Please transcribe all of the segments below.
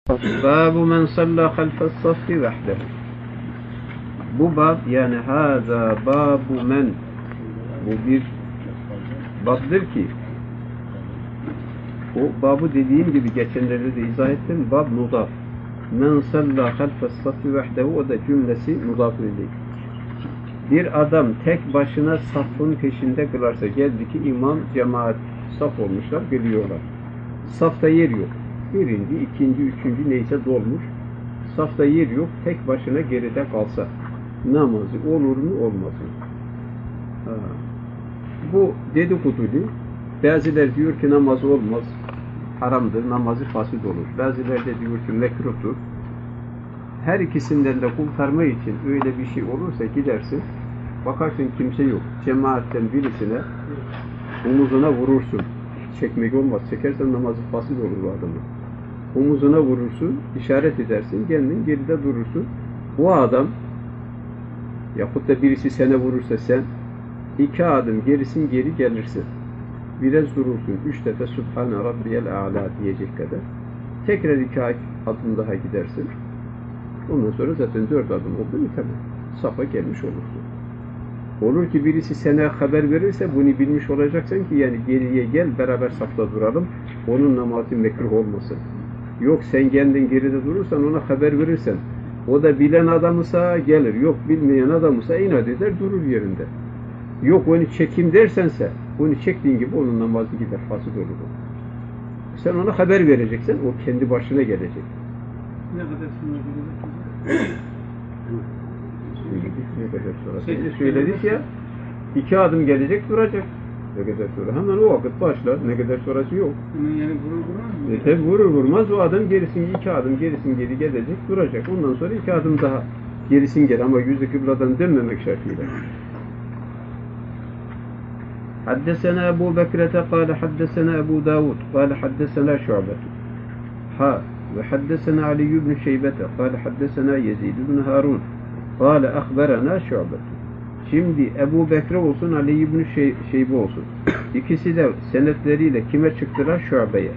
Babu men salla halfes saffi vahdehu. Bu bab, yani haza babu men, bu bir babdır ki, o babı dediğim gibi geçenlerde de izah ettim, bab mudaf. Men salla halfes saffi vahdehu, o da cümlesi mudaf değil. Bir adam tek başına safın peşinde kılarsa, geldi ki imam, cemaat saf olmuşlar, geliyorlar. Safta yer yok. Birinci, ikinci, üçüncü neyse dolmuş. Safta yer yok. Tek başına geride kalsa namazı olur mu olmaz mı? Bu dedikodulu. Bazıları diyor ki namaz olmaz. Haramdır. Namazı fasit olur. Bazıları da diyor ki mekruhtur. Her ikisinden de kurtarma için öyle bir şey olursa gidersin. Bakarsın kimse yok. Cemaatten birisine omuzuna vurursun. Çekmek olmaz. Çekersen namazı fasit olur bu adamın. Omuzuna vurursun, işaret edersin, kendin geride durursun. O adam, yahut da birisi sana vurursa sen, 2 adım gerisin geri gelirsin. Biraz durursun, 3 defa Subhane Rabbiyel A'la diyecek kadar. Tekrar 2 adım daha gidersin. Ondan sonra zaten 4 adım oldu mu tamam. Safa gelmiş olursun. Olur ki birisi sana haber verirse bunu bilmiş olacaksın ki yani geriye gel beraber safta duralım. Onun namazı mekruh olmasın. Yok sen kendin geride durursan ona haber verirsen o da bilen adamısa gelir. Yok bilmeyen adamısa inat eder durur yerinde. Yok onu çekim dersense onu çektiğin gibi onun namazı gider. Fasit olur. Sen ona haber vereceksin. O kendi başına gelecek. Ne kadar sonra gelecek? Ne kadar sonra? Söyledik ya 2 adım gelecek duracak. Ne kadar sonra? Hemen o vakit başlar. Ne kadar sonrası yok. Yani vurur mu? Tabi vurur vurmaz o adam gerisin 2 adım gerisin geri gelecek duracak. Ondan sonra 2 adım daha gerisin gel ama yüzü kıbladan dönmemek şartıyla. Haddesena Ebu Bekrete kâle haddesena Ebu Davud kâle haddesena Şu'bet ve haddesena Ali ibn Şeybete kâle haddesena Yezid ibn Harun kâle ahberena Şu'bet. Şimdi Ebu Bekre olsun, Ali ibn Şeybe olsun. İkisi de senetleriyle kime çıktılar? Şu'be'ye.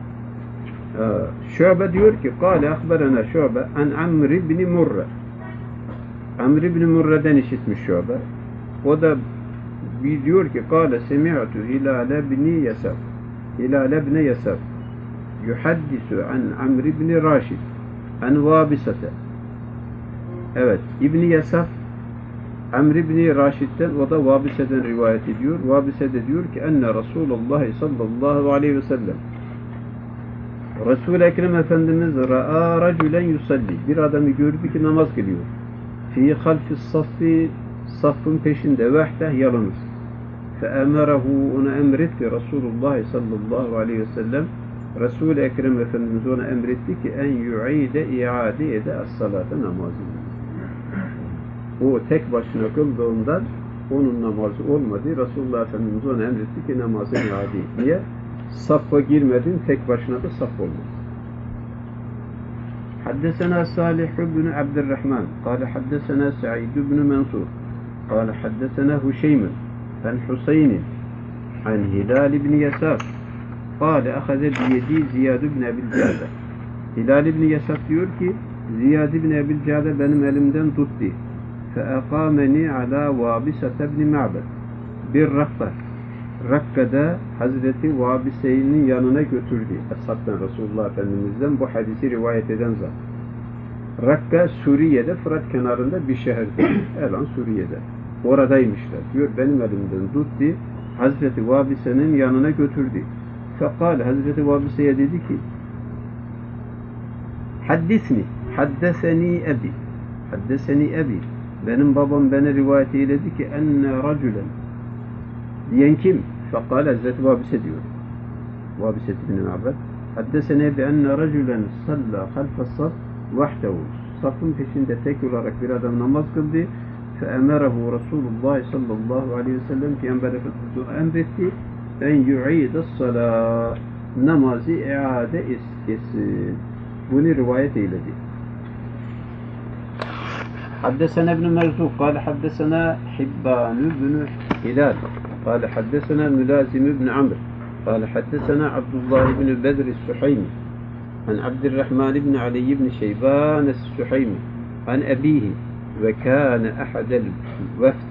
Şu'be diyor ki kâle ahberena Şu'be an Amr ibn Murre. Amr ibn Murre'den işitmiş Şu'be. O da diyor ki kâle semi'tu Hilal ibn Yasaf. Hilal ibn Yasaf yuhaddisu an Amr ibn Raşid an Vabisete. Evet, İbn Yasaf Amr ibn Raşid'den, o da Vabise'den rivayet ediyor. Vabise de diyor ki enne Resulullah sallallahu aleyhi ve sellem Resul-i Ekrem Efendimiz ra'a raculen yusalli, bir adamı gördü ki namaz kılıyor. Fi halfis saffi, saffın peşinde vahde yalnız. Fe emerehu, ona emretti Resulullah sallallahu aleyhi ve sellem, Resul-i Ekrem Efendimiz ona emretti ki en yu'ide iade ede as-salate, namazını. O tek başına kıldığından onun namazı olmadı. Resulullah Efendimiz ona emretti ki namazını iade et. Niye? Saffa girmedin, tek başına da saf olmaz. Haddesena Salih ibn Abdurrahman kâle haddesena Sa'id ibn Mansur kâle haddesena Huşeym an Huseynin an Hilal ibn Yasaf kâle ahaze biyedi Ziyad ibn Ebil Cade. Hilal ibn Yasaf diyor ki Ziyad ibn Ebil Cade benim elimden tuttu. فَاَقَامَنِي عَلَى وَابِسَةَ بْنِ مَعْبَدٍ. Bir Rakka'da Hazreti Vabise'nin yanına götürdü. Eshab'dan, Resulullah Efendimiz'den bu hadisi rivayet eden zat. Rakka, Suriye'de, Fırat kenarında bir şehirdir. Elan Suriye'de. Oradaymışlar. Diyor, benim elimden tuttu. Hazreti Vabise'nin yanına götürdü. Fekal, Hazreti Vabise'ye dedi ki Haddeseni ebi. Haddeseni ebi. Benim babam bana rivayet eyledi ki enne racülen. Diyen kim? Fekal Hazreti Vabise diyor. Vabise ibn Ma'bed. Haddesene bi enne racülen salla halfas saf vahdehu. Safın peşinde tek olarak bir adam namaz kıldı. Fe emerehu Resulullah sallallahu aleyhi ve sellem Peygamber Efendimiz emretti en yu'ides salâ, namazı iade etsin. Bunu rivayet eyledi. حدثنا ابن مرزوق قال حدثنا حبان بن هلال قال حدثنا ملازم بن عمرو قال حدثنا عبد الله بن بدر السحيمي عن عبد الرحمن بن علي بن شيبان السحيمي عن أبيه وكان أحد الوفد.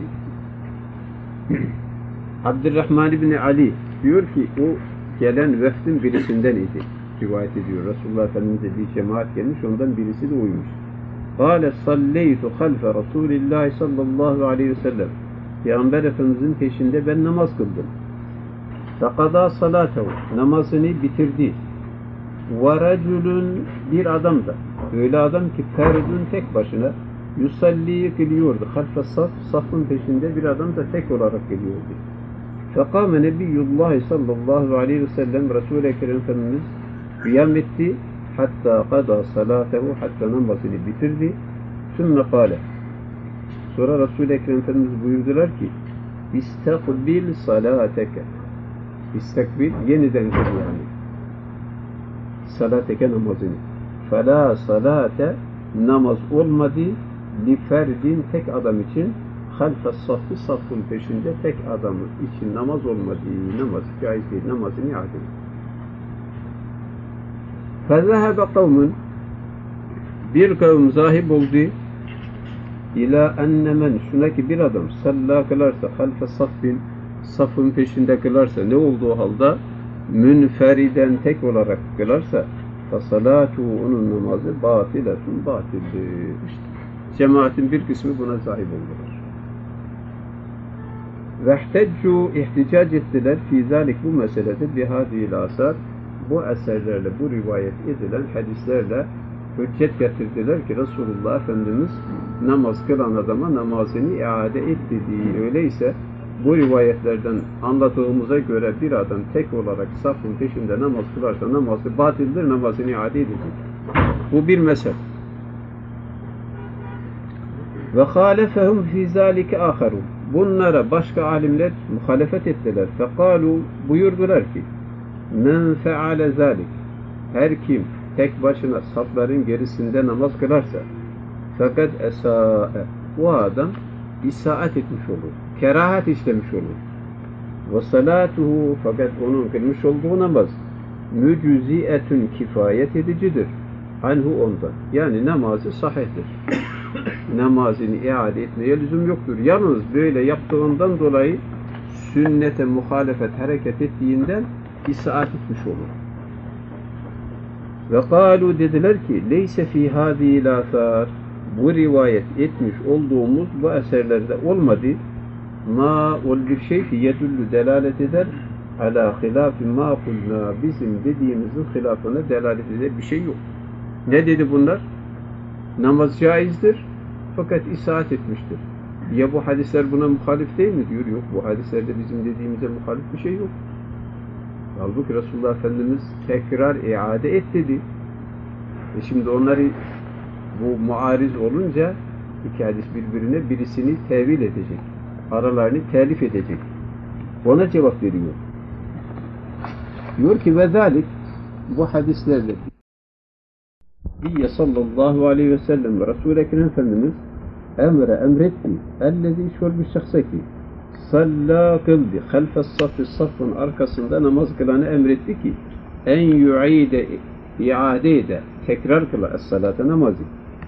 Abdurrahman İbni Ali diyor ki o gelen vefdin birisinden idi. Rivayet ediyor. Resulullah Efendimiz'e bir cemaat gelmiş, ondan birisi de uymuş. قال صليت خلف رسول الله sallallahu aleyhi ve sellem. Peygamber Efendimiz'in peşinde ben namaz kıldım. فَقَضَى صَلَاتَهُ namazını bitirdi. وَرَجُلٌ bir adam da. Öyle adam ki ferdun tek başına yusalli kılıyordu. Half-ı saf, safın peşinde bir adam da tek olarak geliyordu. فَقَامَ Nebiyyullah sallallahu aleyhi ve sellem Resul-i Ekrem Efendimiz kıyam etti. Hatta qada salatehu hatta namazını bitirdi. Sümme kâle. Sonra Resul-i Ekrem Efendimiz buyurdular ki İstakbil salateke. İstakbil yeniden kıl yani. Salateke namazını. Fela salate namaz olmadı li ferdin tek adam için half-ı saffı safın peşinde tek adamın için namaz olmadı. Namaz caiz değil. Namazını iade edin. فَذَهَبَ قَوْمٌ bir kavim zahib oldu ila ennemen şuna ki bir adam salla kılarsa halfe saffin safın peşinde kılarsa ne olduğu halde münferiden tek olarak kılarsa fasalatuhu onun namazı batiletun batildir. İşte cemaatin bir kısmı buna sahip oldular. Vehteccu ihticac ettiler fi zalik bu meselede bihadil asar bu eserlerle, bu rivayet edilen hadislerle hüccet getirdiler ki Resulullah Efendimiz namaz kılan adama namazını iade et dediği. Öyleyse bu rivayetlerden anlattığımıza göre bir adam tek olarak safın peşinde namaz kılarsa namazı batildir, namazını iade edecek. Bu bir mesele. Ve halefehum fi zalike aharun. Bunlara başka alimler muhalefet ettiler. Fekalu buyurdular ki men feale zalik her kim tek başına safların gerisinde namaz kılarsa fakat esa'e o adam isaat etmiş olur. Kerahat işlemiş olur. Ve salatuhu fakat onun kılmış olduğu namaz mücüziyetün kifayet edicidir. Anhu ondan. Yani namazı sahihtir. Namazını iade etmeye lüzum yoktur. Yalnız böyle yaptığından dolayı sünnete muhalefet hareket ettiğinden isaat etmiş olur. Ve kâlu dediler ki leyse fî hâzî lâfâr bu rivayet etmiş olduğumuz bu eserlerde olmadı. Ma ollu şeyfi yedullu delalet eder ala hilâfi mâ kulnâ bizim dediğimizin hilafına delalet eder bir şey yok. Ne dedi bunlar? Namaz caizdir fakat isaat etmiştir. Ya bu hadisler buna muhalif değil mi diyor. Yok bu hadislerde bizim dediğimize muhalif bir şey yok. Halbuki Resulullah Efendimiz tekrar iade et dedi. Şimdi onları bu muariz olunca iki hadis birbirine birisini tevil edecek. Aralarını telif edecek. Ona cevap veriyor. Diyor ki ve zalik bu hadislerle Diye sallallahu aleyhi ve sellem Resul-i Ekrem Efendimiz emretti. Ellezî şöyle bir şahsa ki salla kıldı. Halfes saffı saffın arkasında namaz kılanı emretti ki en yu'ide iade ede tekrar kıla es-salate namazı.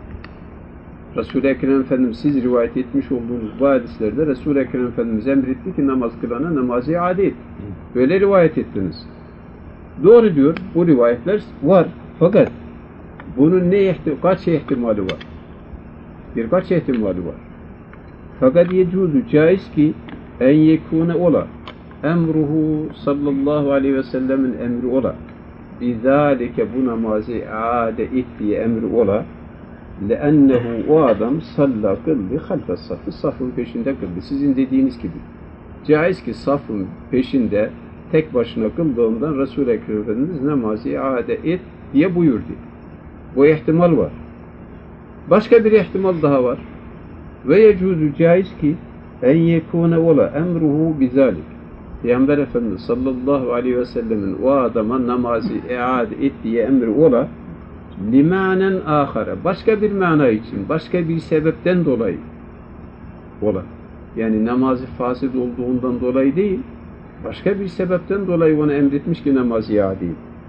Resul-i Ekrem Efendimiz siz rivayet etmiş olduğunuz bu hadislerde Resul-i Ekrem Efendimiz emretti ki namaz kılana namazı iade et. Böyle rivayet ettiniz. Doğru diyor. Bu rivayetler var. Fakat bunun kaç ihtimali var? Birkaç ihtimali var. Fakat yecuzu caiz ki en yekune ola emruhu sallallahu aleyhi ve sellemin emri ola bizalike bu namazı iade ettiği emri ola leennehu o adam salla kıldı halfes saffı safın peşinde kıldı. Sizin dediğiniz gibi. Caiz ki safın peşinde tek başına kıldığından Resul-i Ekrem Efendimiz namazı iade et diye buyurdu. Bu ihtimal var. Başka bir ihtimal daha var. Ve yecuzu caiz ki en yekune ola emruhu bizalik. Peygamber Efendimiz sallallahu aleyhi ve sellemin o adama namazı iade ettiği emri ola limanen ahara. Başka bir mana için, başka bir sebepten dolayı ola. Yani namazı fasit olduğundan dolayı değil, başka bir sebepten dolayı ona emretmiş ki namazı iade et.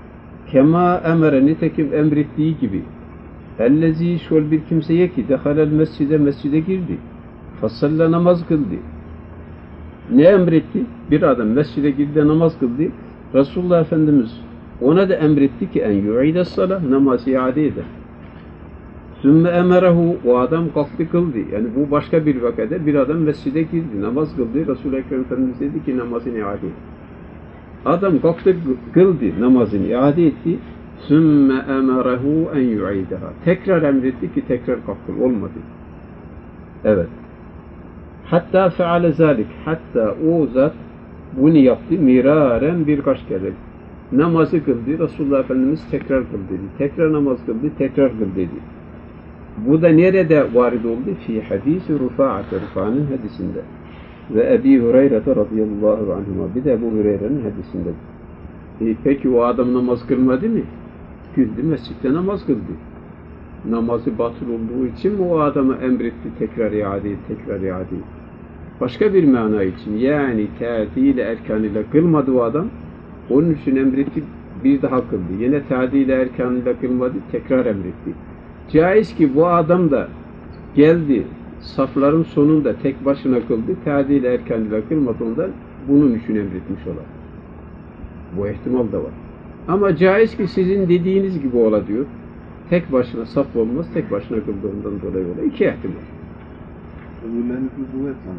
Kema emere, nitekim emrettiği gibi. Ellezî, şol bir kimseye ki dehalel mescide girdi. Fasalla, namaz kıldı. Ne emretti? Bir adam mescide girdi, namaz kıldı. Resulullah Efendimiz ona da emretti ki en yu'ides salah, namazı iade eder. Sümme emerehu, o adam kalktı kıldı. Yani bu başka bir vakada bir adam mescide girdi, namaz kıldı. Resulullah Efendimiz dedi ki namazını iade et. Adam kalktı kıldı, namazını iade etti. Sümme emerehu en yu'ideha. Tekrar emretti ki tekrar kalktı. Olmadı. Evet. Hatta feale zalik. Hatta o zat bunu yaptı miraren birkaç kere. Namazı kıldı. Resulullah Efendimiz tekrar kıl dedi. Tekrar namaz kıldı. Tekrar kıl dedi. Bu da nerede varid oldu? Fi hadisi Rufa'nın hadisinde. Ve Ebi Hureyre radıyallahu anhuma. Bir de Ebu Hureyre'nin hadisinde. Peki o adam namaz kılmadı mı? Güldü, mescitte namaz kıldı. Namazı batıl olduğu için mi o adama emretti tekrar iade et, tekrar iade et? Başka bir mana için, yani teadil erkanıyla kılmadı o adam, onun için emretti, bir daha kıldı. Yine teadil erkanıyla kılmadı, tekrar emretti. Caiz ki bu adam da geldi, safların sonunda tek başına kıldı, teadil erkanıyla kılmadığından bunun için emretmiş olar. Bu ihtimal da var. Ama caiz ki sizin dediğiniz gibi ola diyor. Tek başına saf olmaz, tek başına kıldığından dolayı ola. İki ihtimal. Öbürlerini kuvvet sana.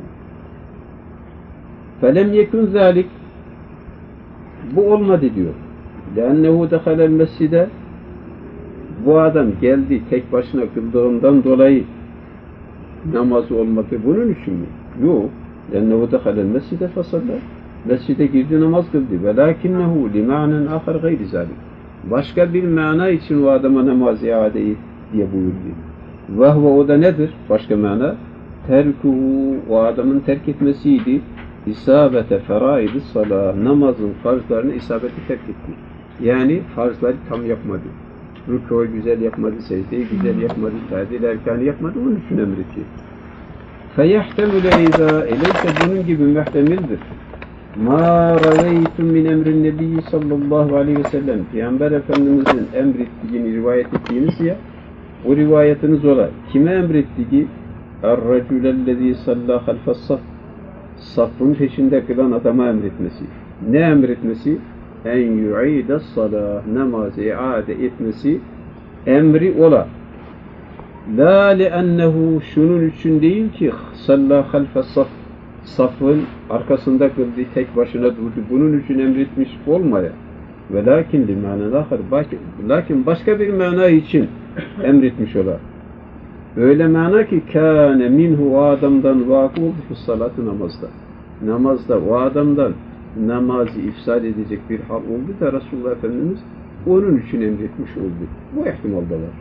Felem yekun zalik, bu olmadı diyor. Lennehu dehalel mescide, bu adam geldi tek başına kıldığından dolayı namazı olmadı. Bunun için mi? Yok. Lennehu dehalel mescide fasalla. Mescide girdi, namaz kıldı. Velakinnehu lima'nen ahar gayri zalik. Başka bir mana için o adama namaz iade et diye buyurdu. Vehve, o da nedir? Başka mana. Terkuhu, o adamın terk etmesiydi. İsabete feraid-i salah, namazın farzlarını isabeti terk etti. Yani farzları tam yapmadı. Rükû'yu güzel yapmadı, secdeyi güzel yapmadı, tadil erkanı yapmadı, onun için emretti. Feyehtemüle izâ, eleyse bunun gibi muhtemildir. مَا رَوَيْتُمْ مِنْ اَمْرِ النَّبِيِّ sallallahu aleyhi ve sellem, Peygamber Efendimiz'in emrettiğini rivayet ettiğiniz ya, o rivayetiniz ola. Kime emrettiği? اَرْرَجُلَ الَّذ۪ي صَلَّى خَلْفَ الصَّفْ, safın peşinde kılan adama emretmesi. Ne emretmesi? En yu'ide salah, namazı iade etmesi emri ola. La li'ennehu, şunun için değil ki salla halfe saf, safın arkasında kıldı, tek başına durdu. Bunun için emretmiş olmaya. Ve lakin limanen ahir, lakin başka bir mana için emretmiş ola. Öyle mana ki kâne minhu, o adamdan vakı oldu bu salatı, namazda. Namazda o adamdan namazı ifsad edecek bir hal oldu da Resulullah Efendimiz onun için emretmiş oldu. Bu ihtimal da var.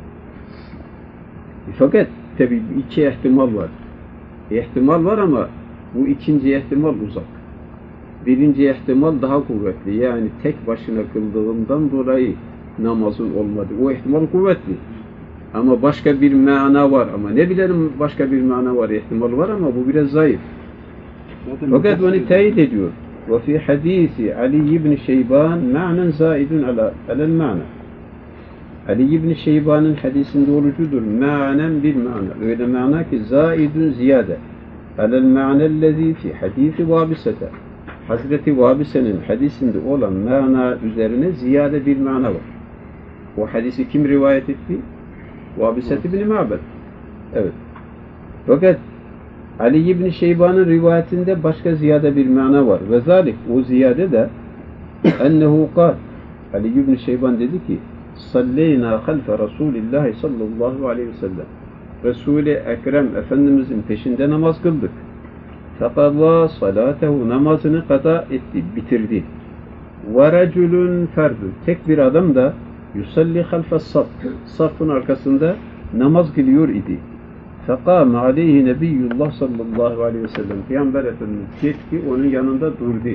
Fakat tabi iki ihtimal var. İhtimal var ama bu ikinci ihtimal uzak. Birinci ihtimal daha kuvvetli. Yani tek başına kıldığından dolayı namazın olmadı. O ihtimal kuvvetli. Ama başka bir mana var. Ama ne bilelim, başka bir mana var, ihtimal var ama bu biraz zayıf. Fakat onu teyit ediyor. وفي حديث علي بن شيبان معنى زائد على المعنى. Ali ibn Şeyban'ın hadisinde olucudur. Ma'nen bir mana. Öyle mana ki zaidun ziyade. Alel ma'nellezî fi hadisi Vabisete. Hazreti Vabise'nin hadisinde olan mana üzerine ziyade bir mana var. O hadisi kim rivayet etti? Vabisete ibn Ma'bed. Evet. Fakat Ali ibn Şeyban'ın rivayetinde başka ziyade bir mana var. Ve zalik, o ziyade de ennehu kâl. Ali ibn Şeyban dedi ki salleyna halfe Resulillahi sallallahu aleyhi ve sellem. Resul-i Ekrem Efendimizin peşinde namaz kıldık. Fekadâ salâtehu, namazını kada etti, bitirdi. Ve reculun ferdun, tek bir adam da yusalli halfe saf, safın arkasında namaz kılıyor idi. Fekâme aleyhi nebiyyullah sallallahu aleyhi ve sellem. Peygamber Efendimiz gitti, onun yanında durdu.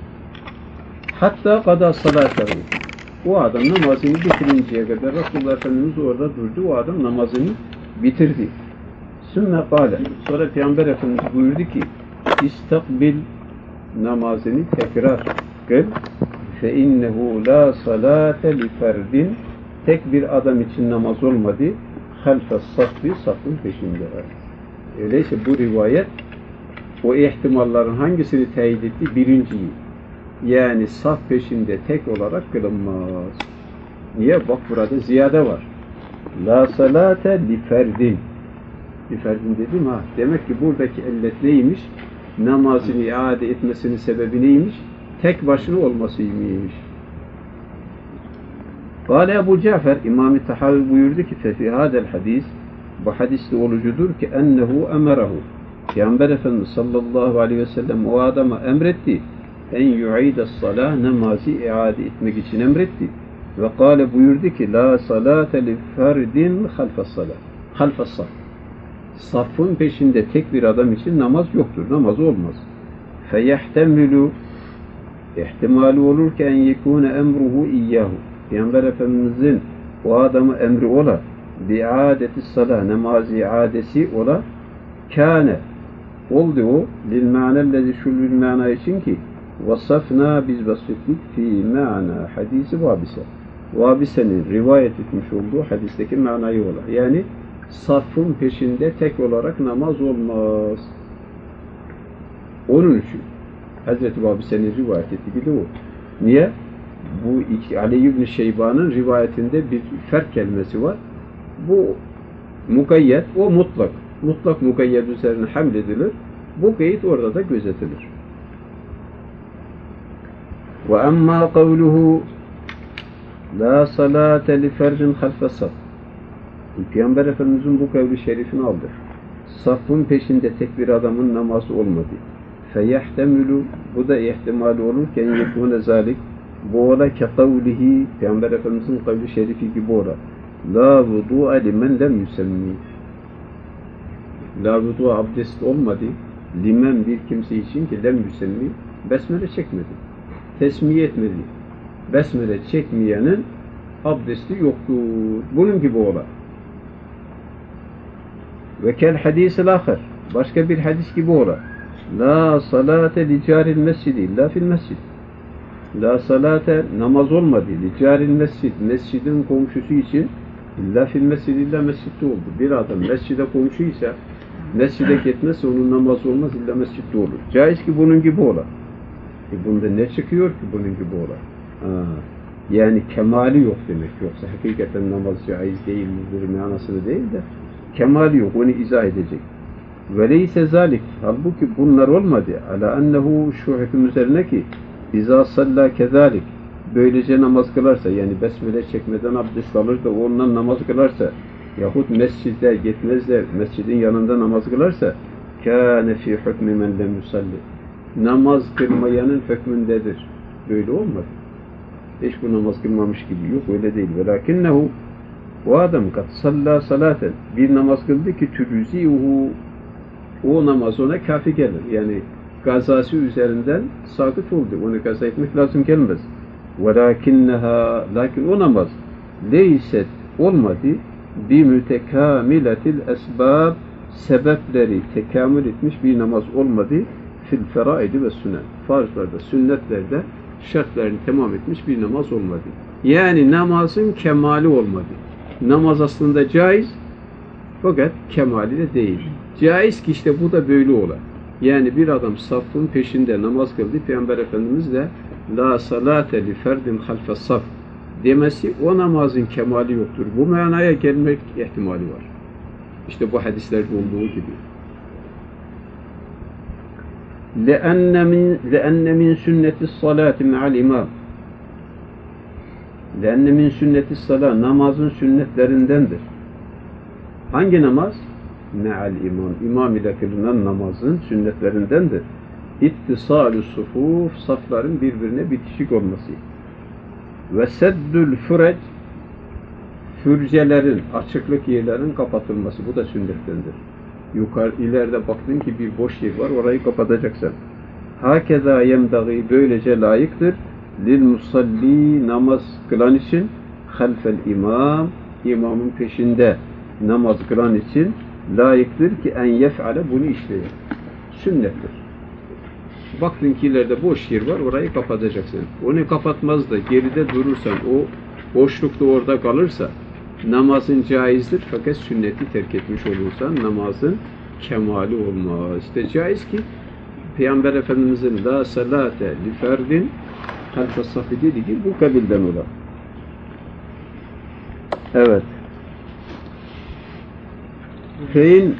Hatta kada salâtehu. O adam namazını bitirinceye kadar Resulullah Efendimiz orada durdu. O adam namazını bitirdi. Sümme kâle. Sonra Peygamber Efendimiz buyurdu ki istakbil, namazını tekrar kıl. فَاِنَّهُ لَا صَلَاةَ لِفَرْدٍ tek bir adam için namaz olmadı. خَلْفَ الصَّفِّ safın peşinde var. Öyleyse bu rivayet o ihtimalların hangisini teyit etti? Birinciyi. Yani saf peşinde tek olarak kılınmaz. Niye? Bak burada ziyade var. La salate li ferdin. Li ferdin dedim ha. Demek ki buradaki illet neymiş? Namazını iade etmesinin sebebi neymiş? Tek başına olmasıymış. Kâle Ebu Cafer, İmam-ı Tahavi buyurdu ki فَفِي هَذَا الْحَدِيثِ bu hadiste olucudur ki ennehu emerahu. Peygamber Efendimiz sallallahu aleyhi ve sellem o adama emretti. En yu'ide salah namazı iade etmek için emretti. Ve kâle buyurdu ki la salate li ferdin halfas salah. Halfas saf. Safın peşinde tek bir adam için namaz yoktur. Namaz olmaz. Feyehtemilu ihtimali olur ki en yekûne emruhu iyyahu. Peygamber Efendimizin o adamı emri ola bi'adeti salah namazı iadesi ola kâne oldu o lil ma'nellezi şu lil ma'na için ki vasafna biz vasfettik fi ma'na hadisi vabise. Vabise'nin rivayet etmiş olduğu hadisteki manayı ola. Yani safın peşinde tek olarak namaz olmaz. Onun için Hazreti Vabise'nin rivayet ettiği de o. Niye? Bu Ali ibn Şeyba'nın rivayetinde bir ferk kelimesi var. Bu mukayyet, o mutlak. Mutlak mukayyet üzerine hamledilir. Bu kayıt orada da gözetilir. Ve emma kavluhu la salate li ferdin halfes saf. Peygamber Efendimiz'in bu kavli şerifini aldı. Safın peşinde tek bir adamın namazı olmadı. Feyehtemilu bu da ihtimali olurken yekûne zalik bu ola ke kavlihi Peygamber Efendimiz'in kavli şerifi gibi ola. La vudu'a limen lem yusemmi. La vudu'a abdest olmadı. Limen bir kimse için ki lem yusemmi besmele çekmedi. Tesmiye etmedi. Besmele çekmeyenin abdesti yoktur. Bunun gibi ola. Ve kel hadisil ahir. Başka bir hadis gibi ola. La salate li caril mescidi illa fil mescid. La salate namaz olmadı. Li caril mescid. Mescidin komşusu için illa fil mescid illa mescitte oldu. Bir adam mescide komşuysa mescide gitmezse onun namazı olmaz illa mescitte olur. Caiz ki bunun gibi ola. Bunda ne çıkıyor ki bunun gibi ola? Yani kemali yok demek. Yoksa hakikaten namaz caiz değil midir manasını değil de kemali yok. Onu izah edecek. Veleyse zalik. Halbuki bunlar olmadı. Ala ennehu şu hüküm üzerine ki İzâ sallâ kezâlik. Böylece namaz kılarsa yani besmele çekmeden abdest alır da ondan namaz kılarsa yahut mescide gitmezler mescidin yanında namaz kılarsa kâne fî hükmü men lem yusalli. Namaz kılmayanın hükmündedir. Böyle olmadı. Hiç bu namaz kılmamış gibi yok. Öyle değil. Velakinnehu o adam kat sallâ salâten bir namaz kıldı ki türüzîhu o namaz ona kafi gelir. Yani gazası üzerinden sakıt oldu. Onu gaza etmek lazım gelmez. Velakinneha lakin o namaz leyset olmadı bi mütekamiletil esbab sebepleri tekamül etmiş bir namaz olmadı fil feraidi ve sünnet. Farzlarda, sünnetlerde şartlarını tamam etmiş bir namaz olmadı. Yani namazın kemali olmadı. Namaz aslında caiz fakat kemali de değil. Caiz ki işte bu da böyle ola. Yani bir adam safın peşinde namaz kıldı. Peygamber Efendimiz de la salate li ferdin halfes saf demesi o namazın kemali yoktur. Bu manaya gelmek ihtimali var. İşte bu hadislerde olduğu gibi. لأن من سنة الصلاة مع الإمام لأن من سنة الصلاة namazın sünnetlerindendir. Hangi namaz? Me'al imam. İmam ile kılınan namazın sünnetlerindendir. İttisalü sufuf, safların birbirine bitişik olması. Ve seddül fürec, fürcelerin, açıklık yerlerin kapatılması. Bu da sünnettendir. Yukarı, ileride baktın ki bir boş yer var, orayı kapatacaksın. Hakeza yemdagi, böylece layıktır. Lil musalli, namaz kılan için, halfel imam, imamın peşinde namaz kılan için layıktır ki en yef'ale bunu işleyin. Sünnettir. Baktın ki ileride boş yer var, orayı kapatacaksın. Onu kapatmaz da geride durursan, o boşlukta orada kalırsa namazın caizdir, fakat sünneti terk etmiş olursan namazın kemali olmaz. İşte caiz ki Peygamber Efendimizin la salate li ferdin halfa safi dediği gibi bu kabilden ola. Evet. Fein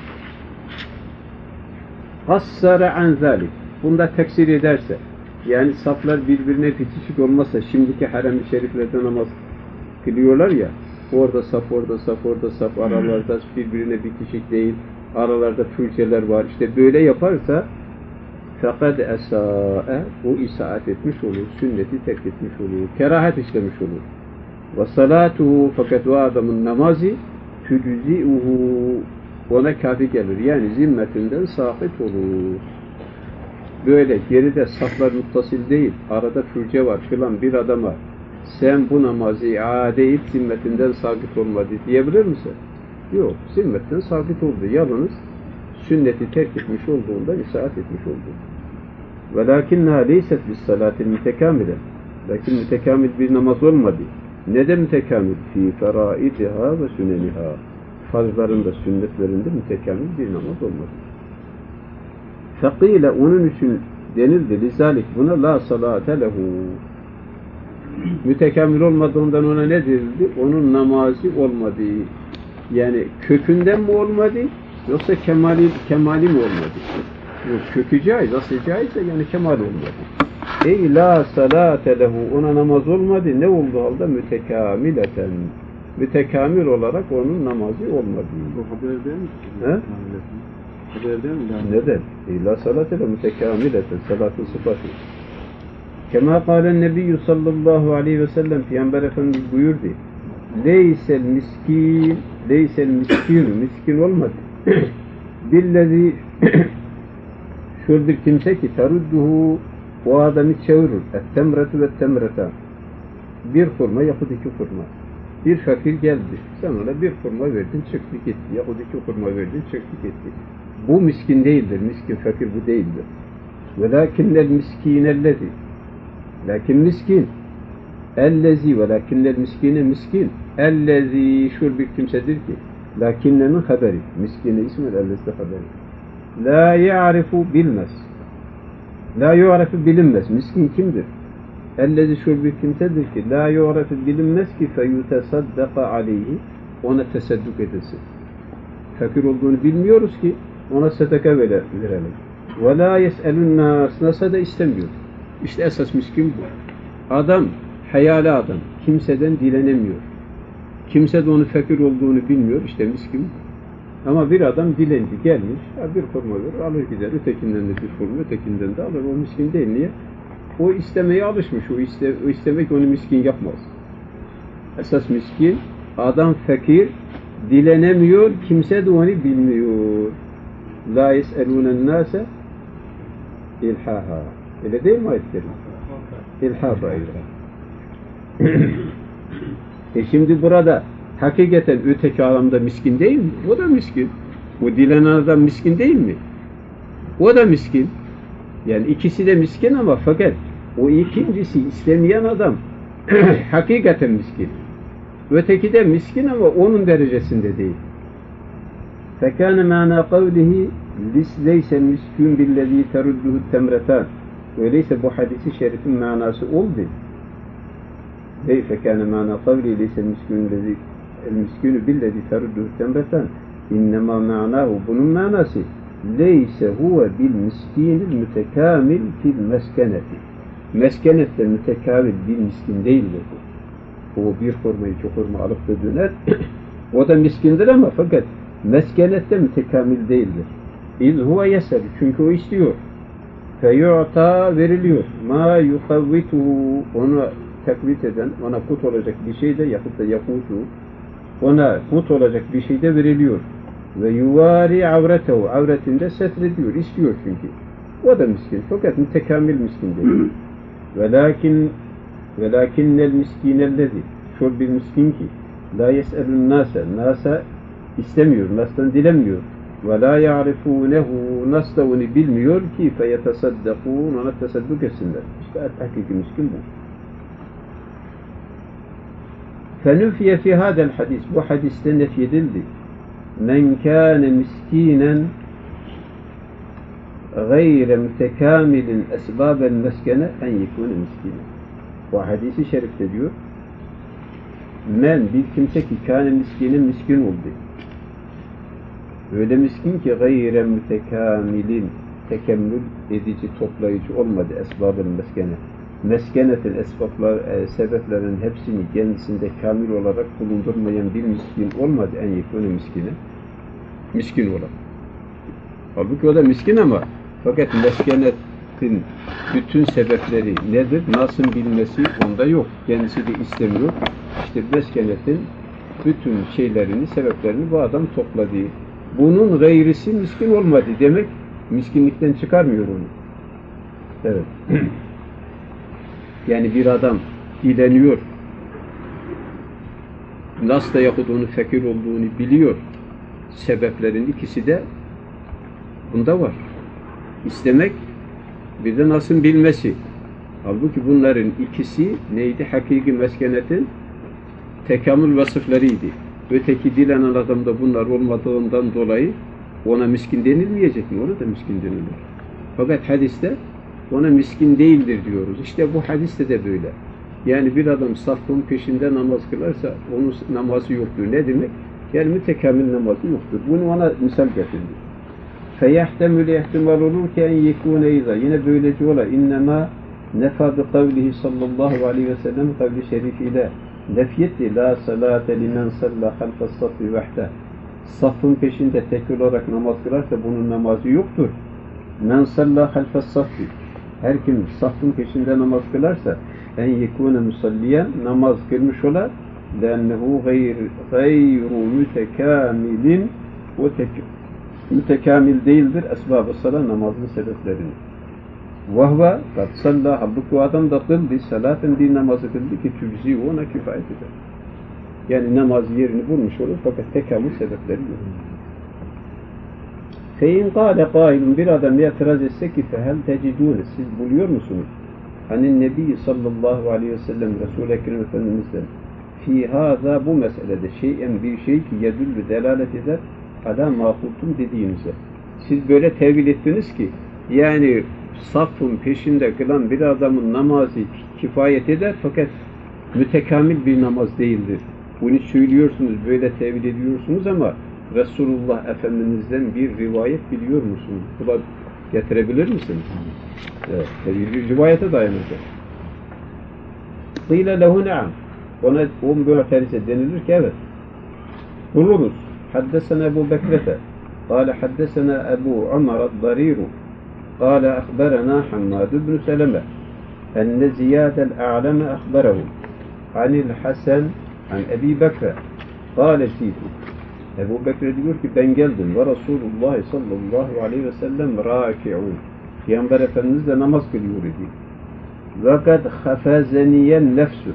qassara an zalik. Bunda teksir ederse, yani saflar birbirine bitişik olmazsa, şimdiki harem-i şeriflerde namaz kılıyorlar ya, orada saf, orada saf, orada saf, aralarda birbirine bitişik değil, aralarda fırçeler var. İşte böyle yaparsa fakat esa'e, o isaat etmiş olur, sünneti terk etmiş olur, kerahat işlemiş olur. Ve salatuhu, fakat o adamın namazı tüczi'uhu, ona kafi gelir. Yani zimmetinden sakit olur. Böyle geride saflar muttasil değil, arada fırça var filan bir adama sen bu namazı iade et, zimmetinden sabit olmadı diyebilir misin? Yok, zimmetten sabit oldu. Yalnız sünneti terk etmiş olduğunda isaat etmiş oldu. وَلَاكِنَّهَا لَيْسَتْ بِالصَّلَاةِ الْمُتَكَامِلَ. Lakin mütekamil bir namaz olmadı. Ne de mütekamil? فِي فَرَائِدِهَا وَسُنَنِهَا. Farzlarında, sünnetlerinde mütekamil bir namaz olmadı. فَقِيلَ, onun için denildi. لِذَٰلِكْ buna لَا صَلَاةَ لَهُ. Mütekamil olmadığından ona ne denildi? Onun namazı olmadı. Yani kökünden mi olmadı? Yoksa kemali mi olmadı? Yok, kökü caiz, aslı caizse yani kemal olmadı. Ey la salate lehu, ona namaz olmadı. Ne oldu halde? Mütekamileten. Mütekamil olarak onun namazı olmadı. Bu haber değil mi? He? Haber değil mi? Neden? Ey la salate lehu mütekamileten. Salatın sıfatı. Kema kâlen nebiyyü sallallahu aleyhi ve sellem, Peygamber Efendimiz buyurdu. Leysel miskin, leysel miskin, miskin olmadı. Billezi şuradaki kimse ki terudduhu, o adamı çevirir. Et-temretu ve temreta. Bir hurma yahut iki hurma. Bir fakir geldi. Sen ona bir hurma verdin, çıktı gitti. Yahut iki hurma verdin, çıktı gitti. Bu miskin değildir. Miskin, fakir bu değildir. Velakinnel miskinellezi. Lakin miskin. Ellezi ve lakinnel miskine miskin. Ellezi şur bir kimsedir ki. Lakinnenin haberi. Miskine ismi ellezi haberi. La ya'rifu bilmez. La yu'rafu bilinmez. Miskin kimdir? Ellezi şur bir kimsedir ki la yu'rafu bilinmez ki feyutesaddaka aleyhi, ona teseddük edilsin. Fakir olduğunu bilmiyoruz ki ona sadaka verelim. Ve la yes'elun nas, nasa da istemiyor. İşte esas miskin bu. Adam, hayali adam. Kimseden dilenemiyor. Kimse de onun fakir olduğunu bilmiyor. İşte miskin bu. Ama bir adam dilenci gelmiş, bir hurma verir, alır gider, ötekinden de bir hurma, ötekinden de alır. O miskin değil. Niye? O istemeye alışmış. O istemek onu miskin yapmaz. Esas miskin, adam fakir, dilenemiyor, kimse de onu bilmiyor. La yes'elûnen nâse ilhâhâ. Öyle değil mi ayetlerim? İlhâhâ şimdi burada hakikaten öteki adam da miskin değil mi? O da miskin. O dilenen adam miskin değil mi? O da miskin. Yani ikisi de miskin ama fakat o ikincisi istemeyen adam hakikaten miskin. Öteki de miskin ama onun derecesinde değil. فَكَانَ مَعْنَا قَوْلِهِ لَيْسَ الْمِسْكُونَ بِالَّذ۪ي تَرُدُّهُ التَّمْرَتَانِ. Öyleyse bu hadisi şerifin manası oldu. فَكَانَ مَعْنَا قَوْلِهِ لَيْسَ الْمِسْكُونُ بِالَّذ۪ي تَرُدُّهُ التَّمْرَتَانِ اِنَّمَا مَعْنَاهُ, bunun manası leyse huve bil miskinil mütekamil fil meskeneti. Meskenette mütekamil bir miskin değildir. O bir hurma, iki hurma alıp da döner. O da miskindir ama fakat meskenette mütekamil değildir. İz huve yesel, çünkü o istiyor. Feyu'ta, veriliyor. Ma yukavvituhu, onu takvit eden, ona kut olacak bir şey de yahut da yakutu, ona kut olacak bir şey de veriliyor. Ve yuvari avretehu, avretinde setrediyor, istiyor çünkü. O da miskin, fakat mütekamil miskin değil. Velakinnel miskinellezi, şu bir miskin ki la yes'elun nase, nasa istemiyor, nas'tan dilenmiyor. Ve la ya'rifunehu, nasıl da onu bilmiyor ki feyetesaddakûn, ona tesadduk etsinler. İşte hakiki miskin bu. Fenüfiye fi hadel hadis, bu hadiste nefyedildi. Men kâne miskinen gayre mütekamilin esbâbel meskene en yekûne miskinen. Bu hadisi şerifte diyor, men, bir kimse ki kâne miskinin miskin oldu. Öyle miskin ki gayre mütekamilin, tekemmül edici, toplayıcı olmadı esbâbel meskene. Meskenetin sebeplerin hepsini kendisinde kamil olarak bulundurmayan bir miskin olmadı en yekûne miskine. Miskin olan. Halbuki o da miskin ama fakat meskenetin bütün sebepleri nedir? Nasıl bilmesi onda yok. Kendisi de istemiyor. İşte meskenetin bütün şeylerini, sebeplerini bu adam topladı. Bunun gayrisi miskin olmadı demek, miskinlikten çıkarmıyor onu. Evet. Yani bir adam dileniyor, nasıl da yahut onun fakir olduğunu biliyor. Sebeplerin ikisi de bunda var. İstemek, bir de nasıl bilmesi. Halbuki bunların ikisi neydi? Hakiki meskenetin tekamül vasıflarıydı. Öteki dilenen adamda bunlar olmadığından dolayı ona miskin denilmeyecek mi? Ona da miskin denilir. Fakat hadiste ona miskin değildir diyoruz. İşte bu hadiste de böyle. Yani bir adam safın peşinde namaz kılarsa onun namazı yoktur. Ne demek? Yani mütekamil namazı yoktur. Bunu ona misal getirdi. فَيَحْتَمُلِ ihtimal olur ki en yekûne izâ. Yine böylece ola. İnnemâ nefâ bi kavlihi sallallahu aleyhi ve sellem kavli şerifiyle nefyetti la salâte limen sallâ halfas saffi vehde. Safın peşinde tek olarak namaz kılarsa bunun namazı yoktur. Men sallâ halfas saffi. Her kim safın peşinde namaz kılarsa en yekûne musalliyen, namaz kılmış ola lennehu gayru mütekamilin, o mütekamil değildir esbab-ı salat, namazın sebeplerini. Vahva kad salla, halbuki o adam da kıldı, salaten bir namazı kıldı ki tübzi, ona kifayet eder. Yani namaz yerini bulmuş olur fakat tekamül sebepleri yok. Fein kâle kâilun, bir adam itiraz etse ki fehel tecidûne, siz buluyor musunuz? Hani Nebi sallallahu aleyhi ve sellem Resul-i Ekrem Efendimiz'den fi hâzâ, bu meselede şeyen bir şey ki yedüllü delalet eder alâ mâ kultum dediğinize. Siz böyle tevil ettiniz ki yani safın peşinde kılan bir adamın namazı kifayet eder fakat mütekamil bir namaz değildir. Bunu söylüyorsunuz, böyle tevil ediyorsunuz ama Resulullah Efendimiz'den bir rivayet biliyor musunuz? Buna getirebilir misiniz? Evet, bir rivayete dayanacak. Kıyla lehu ne'am. Ona o mü'terize denilir ki evet. Buluruz. Haddesena Ebu Bekrete. Kâle haddesena Ebu Ömer ad-Dariru. Kâle akhberena Hammad ibn Seleme. Enne Ziyadel A'leme akhberehu. Anil Hasan an Ebi Bekre. Kâle Sifu. Ebu Bekir diyor ki ben geldim ve Resulullah sallallahu aleyhi ve sellem râki'un. Peygamber Efendimiz de namaz kılıyor idi. Ve kad hafazeniyen nefsü.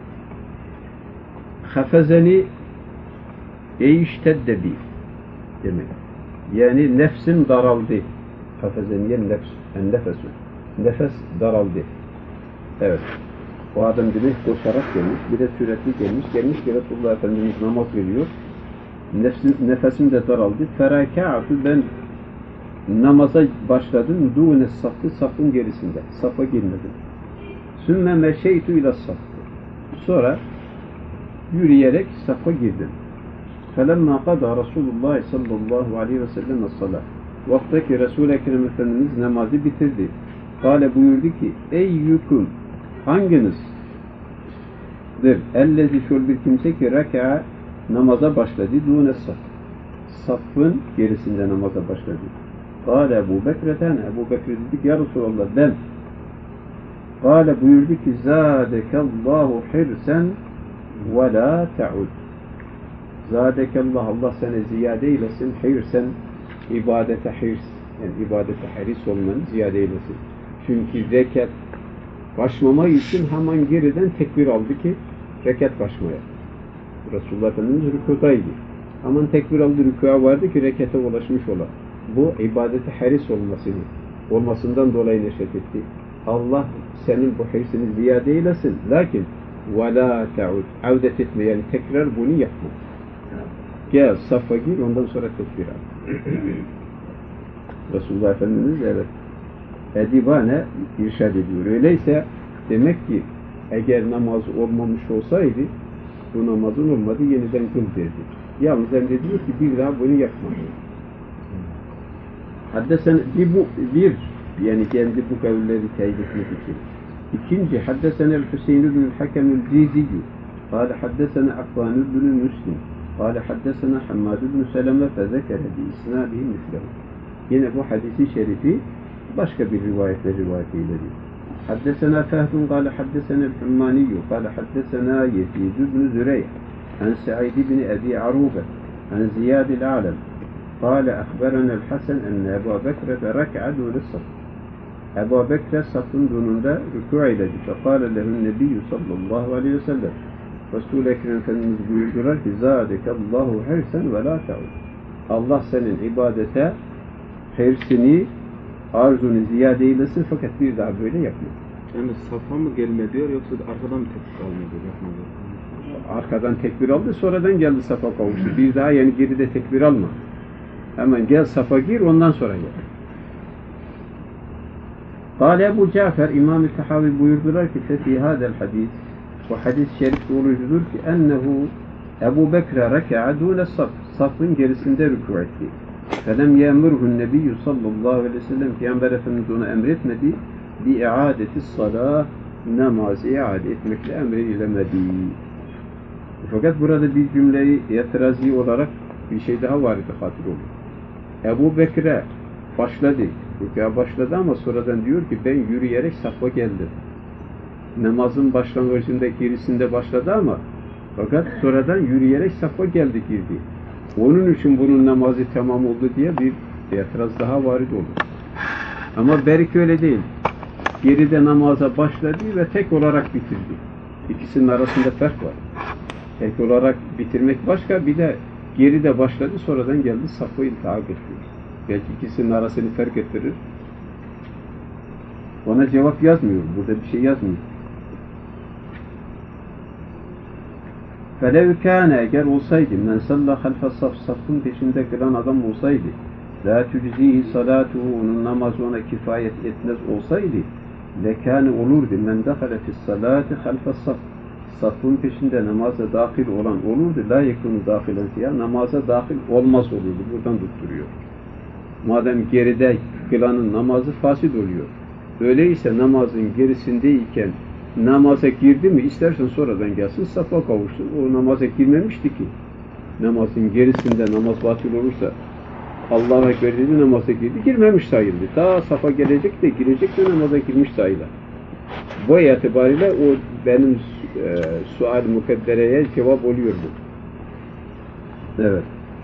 Hafazeni eştedde bi demek. Yani nefsim daraldı. Hafazeniyen nefs. En nefesü. Nefes daraldı. Evet. O adam demek koşarak gelmiş. Bir de sürekli gelmiş. Gelmiş ki Resulullah Efendimiz namaz kılıyor. Nefesim de daraldı. Ferakâ'tu, ben namaza başladım. Dûne saffı, safın gerisinde. Safa girmedim. Sümme meşeytu ila saffı. Sonra yürüyerek safa girdim. Felemma qada Resulullah sallallahu aleyhi ve sellem as-salat. Vaktaki Resul-i Ekrem Efendimiz namazı bitirdi. Kâle buyurdu ki eyyüküm, hanginizdir ellezi şol bir kimse ki reka'a, namaza başladı. Dûne saf. Saffın gerisinde namaza başladı. Kâle Ebu Bekre'ten, Ebu Bekir dedi ki ya Resulallah ben. Kâle buyurdu ki zâdekallahu hirsen ve lâ te'ud. Zâdekallah, Allah sana ziyade eylesin. Hirsen, ibadete hirs. Yani ibadete haris olmanı ziyade eylesin. Çünkü rekat kaçmama için hemen geriden tekbir aldı ki rekat kaçmaya. Resulullah Efendimiz rükûdaydı. Aman tekbir aldı, rükûa vardı ki rekete ulaşmış ola. Bu ibadete haris olmasından dolayı neşet etti. Allah senin bu hirsini ziyade eylesin. Lakin وَلَا تَعُدْ avdet etme, yani tekrar bunu yapma. Gel safa gir, ondan sonra tekbir al. Resulullah Efendimiz evet edibane irşad ediyor. Öyleyse demek ki eğer namaz olmamış olsaydı bu namazın olmadı, yeniden kıl derdi. Yalnız emre diyor ki bir daha bunu yapma. Haddesen bir yani kendi bu kavulleri teyit etmek için. İkinci, haddesenel Hüseyin ibn Hakemül Cizici. Kâle haddesene Affan ibn Müslim. Kâle haddesene Hammad ibn Seleme fezekere bi isnâdihi mislehu. Yine bu hadisi şerifi başka bir rivayetle rivayet eyledik. Haddesena Fehdun kâle haddesenel Hümmaniyyü. Kâle haddesena Yezid ibn Züreyh. An Sa'id ibn Ebi Arube. An Ziyadil Alem. Kâle ahberenel Hasan enne Ebu Bekre rek'a dûle-s-saf. Ebu Bekre safın donunda rükû eyledi. Fekâle lehun nebiyyü sallallahu aleyhi ve sellem. Resul-i Ekrem Efendimiz buyurdular ki zâdekallahu hirsen ve lâ ta'ud. Allah senin ibadete hirsini, arzunu ziyade eylesin fakat bir daha böyle yapma. Yani safa mı gelme diyor yoksa arkadan mı tekbir alma diyor? Yapma diyor. Arkadan tekbir aldı, sonradan geldi safa kavuştu. Bir daha yani geride tekbir alma. Hemen gel safa gir, ondan sonra gel. Kâle Ebu Cafer, İmam-ı Tahavi buyurdular ki fefî hâdel hadis, bu hadis-i şerif doğrucudur ki ennehu Ebu Bekre rek'a dûne-s-saf, safın gerisinde rükû etti. Felem yemurhun nebiyyü sallallahu aleyhi ve sellem, Peygamber Efendimiz ona emretmedi, bi i'adeti-s-salâh, namazı iade etmekle emredilemedi. Fakat burada bir cümleyi itirazî olarak bir şey daha var idi, hatır olur. Ebu Bekre başladı, rükûa başladı ama sonradan diyor ki ben yürüyerek safa geldim. Namazın başlangıcında gerisinde başladı ama fakat sonradan yürüyerek safa geldi girdi. Onun için bunun namazı tamam oldu diye bir itiraz daha varid olur. Ama belki öyle değil. Geride namaza başladı ve tek olarak bitirdi. İkisinin arasında fark var. Tek olarak bitirmek başka, bir de geride başladı sonradan geldi safa iltihak etti. Belki ikisinin arasını fark ettirir. Ona cevap yazmıyor. Burada bir şey yazmıyor. فَلَوْ كَانَ eğer olsaydı men salla halfa safın peşinde kılan adam olsaydı لَا تُجْزِيهِ صَلَاتُهُ onun namazı ona kifayet etmez olsaydı lekâne olurdu men dehale fissalâti halfa safın peşinde namaza dahil olan olurdu la yekunu dahilen fiyâ namaza dahil olmaz olurdu. Buradan tutturuyor. Madem geride kılanın namazı fasid oluyor. Öyleyse namazın gerisindeyken namaza girdi mi istersen sonradan gelsin safa kavuşsun. O namaza girmemişti ki. Namazın gerisinde namaz batıl olursa Allah'a Ekber dedi namaza girdi. Girmemiş sayıldı. Daha safa gelecek de girecek de namaza girmiş sayılır. Bu itibariyle o benim sual-i mukaddereye cevap oluyor bu. Evet.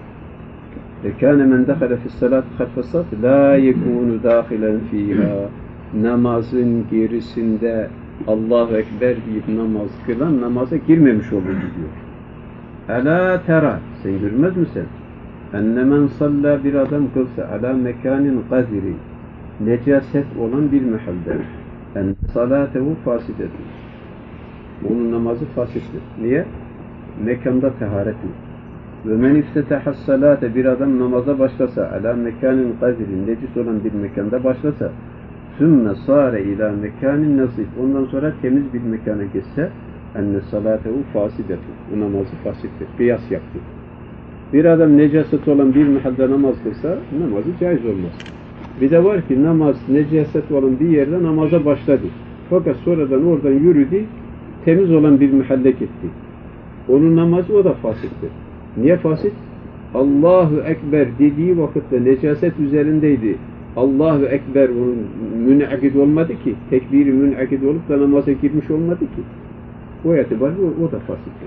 Kâne men dehale fissalâti halfas-saf lâ yekûnu dâhilen fîhâ namazın gerisinde Allahu Ekber deyip namaz kılan namaza girmemiş olur diyor. Elâ tera sen görmez misin? Enne men salla bir adam kılsa alâ mekânin gaziri necaset olan bir mehalde en salâtehu fasidedir. Onun namazı fasittir. Niye? Mekanda taharet yok. Ve men iftetahas salâte bir adam namaza başlasa alâ mekânin gaziri necis olan bir mekanda başlasa sümme sâre ilâ mekânin nasip ondan sonra temiz bir mekana geçse enne salâtehu fasidedir. O namazı fasittir. Kıyas yaptı. Bir adam necaset olan bir mahalde namaz kılsa namazı caiz olmaz. Bir de var ki namaz necaset olan bir yerde namaza başladı. Fakat sonradan oradan yürüdü, temiz olan bir mahalle gitti. Onun namazı o da fasittir. Niye fasit? Allahu Ekber dediği vakitte necaset üzerindeydi. Allahu Ekber onun münakid olmadı ki. Tekbiri münakid olup da namaza girmiş olmadı ki. O itibarı o da fasittir.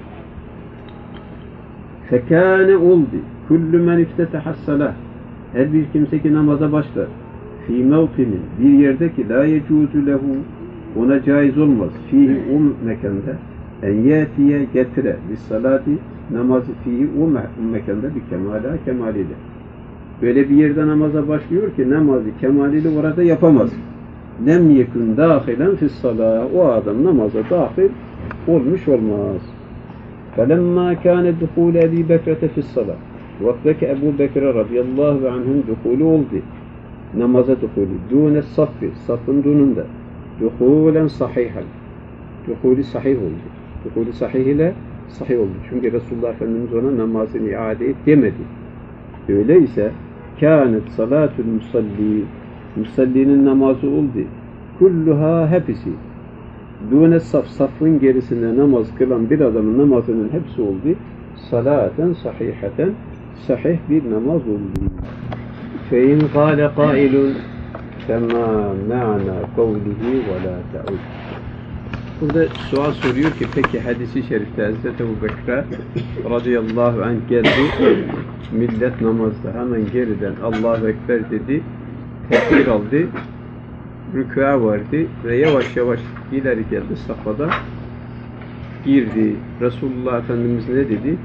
Fekâne oldu. Kullü men iftetahas salah. Her bir kimse ki namaza başlar. Fî mevtinin bir yerde ki la yecuzu lehu ona caiz olmaz. Fihi o mekanda en yetiye getire bis salati namazı fihi o mekanda bir kemala kemaliyle. Böyle bir yerde namaza başlıyor ki namazı kemaliyle orada yapamaz. Nem yekun dahilen fis salah. O adam namaza dahil olmuş olmaz. فَلَمَّا كَانَ دُخُولَ اَب۪ي بَكْرَةَ فِي الصَّلَاةِ Vaktaki Ebu Bekir radıyallahu anh'ın dukulü oldu. Namaza dukulü. Dûne saffi. Safın dununda. Dukulen sahihan. Dukulü sahih oldu. Dukulü sahih ile sahih oldu. Çünkü Resulullah Efendimiz ona namazını iade et demedi. Öyleyse kânet salâtul musalli. Musallinin namazı oldu. Kulluha hepsi. Dûne saf. Safın gerisinde namaz kılan bir adamın namazının hepsi oldu. Salaten sahihaten. Sahih bir namaz oldu. فَاِنْ قَالَ قَائِلٌ فَمَا مَعْنَا قَوْلِهِ وَلَا تَعُدْ Burada sual soruyor ki peki hadisi şerifte Hazreti Ebu Bekir radıyallahu anh geldi, millet namazda hemen geriden Allahu Ekber dedi, tekbir aldı, rükûa vardı ve yavaş yavaş ileri geldi safhada girdi. Resulullah Efendimiz ne dedi?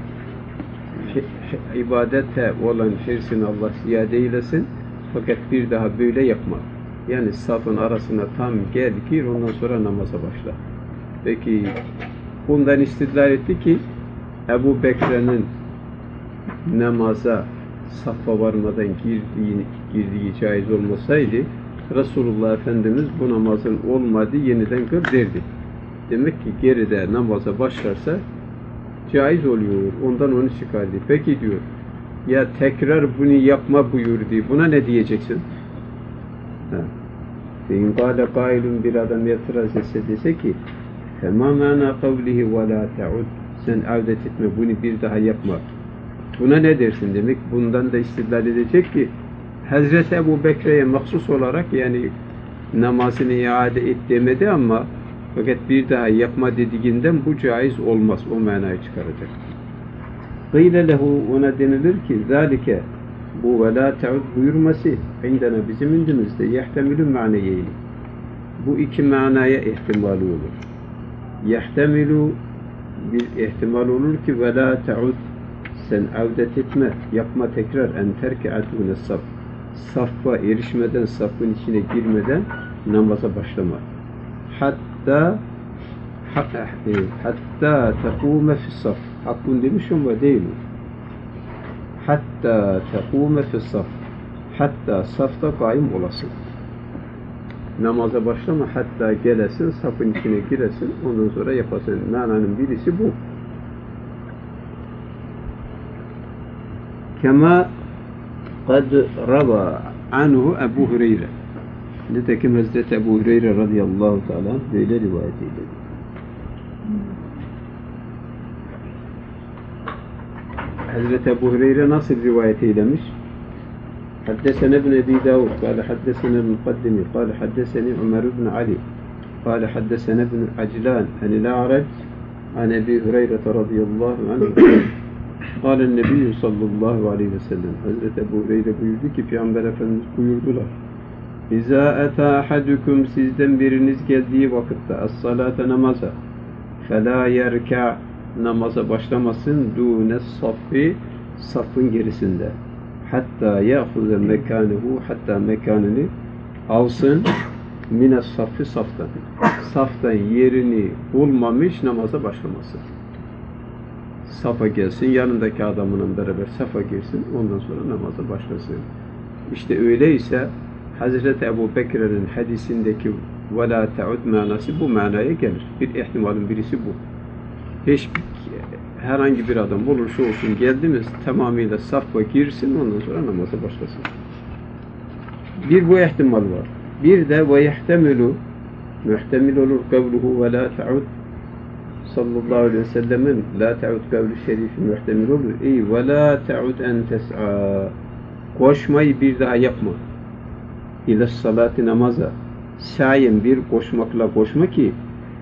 İbadete olan hirsini Allah ziyade eylesin fakat bir daha böyle yapma. Yani safın arasına tam gel gir ondan sonra namaza başla. Peki bundan istidlal etti ki Ebu Bekir'in namaza safha varmadan girdiği caiz olmasaydı Resulullah Efendimiz bu namazın olmadı yeniden kıl derdi. Demek ki geride namaza başlarsa caiz oluyor. Ondan onu çıkardı. Peki diyor, ya tekrar bunu yapma buyurdu. Buna ne diyeceksin? فَاِنْ قَالَ قَائِلٌ bir adam itiraz etse dese ki فَمَا مَعْنَا قَوْلِهِ وَلَا تَعُدْ sen avdet etme, bunu bir daha yapma. Buna ne dersin demek? Bundan da istidlal edecek ki Hazreti Ebu Bekir'e mahsus olarak yani namazını iade et demedi ama fakat bir daha yapma dediğinden bu caiz olmaz. O manayı çıkaracak. Qîle lehu ona denilir ki zâlike bu ve lâ te'ud buyurması indena bizim indimizde yehtemilü manayeyni. Bu iki manaya ihtimali olur. Yehtemilü bir ihtimal olur ki ve lâ te'ud sen avdet etme, yapma tekrar en terke'atûne saf. Saffa erişmeden, safın içine girmeden namaza başlama. Hatta tekume fis-saf. Hakkun demiş ama değil mi? Hatta tekume fis-saf. Hatta safta kaim olasın. Namaza başlama, hatta gelesin, safın içine giresin, ondan sonra yapasın. Mananın birisi bu. Kema kad rava anhu Ebu Hureyre. Nitekim Hazreti Ebu Hureyre radıyallahu teala böyle rivayet eyledi. Hazreti Ebu Hureyre nasıl rivayet eylemiş? حدثنا ابن أبي داود قال حدثنا المقدمي قال حدثني عمر بن علي قال حدثنا ابن عجلان عن الأعرج عن أبي هريرة رضي الله عنه قال النبي صلى الله عليه وسلم Hazreti Ebu Hureyre buyurdu ki Peygamber Efendimiz buyurdular. İza ata ahadukum sizden biriniz geldiği vakitte as-salate namaza fela yerka namaza başlamasın dûne saffi safın gerisinde hatta ya'huze mekanehu hatta mekanını alsın mine saffi saftan saftan yerini bulmamış namaza başlamasın. Safa gelsin, yanındaki adamının beraber safa girsin, ondan sonra namaza başlasın. İşte öyleyse Hazreti Ebu Bekir'in hadisindeki وَلَا تَعُدْ manası bu manaya gelir. Bir ihtimalin birisi bu. Herhangi bir adam olursa olsun geldi mi tamamıyla safa girsin, ondan sonra namaza başlasın. Bir bu ihtimal var. Bir de وَيَحْتَمِلُ muhtemil olur kavluhu وَلَا تَعُدْ sallallahu aleyhi ve sellemin la te'ud kavli şerifi muhtemel olur. Ey ve la te'ud en tes'a koşmayı bir daha yapma. İle salati namaza sayen bir koşmakla koşma ki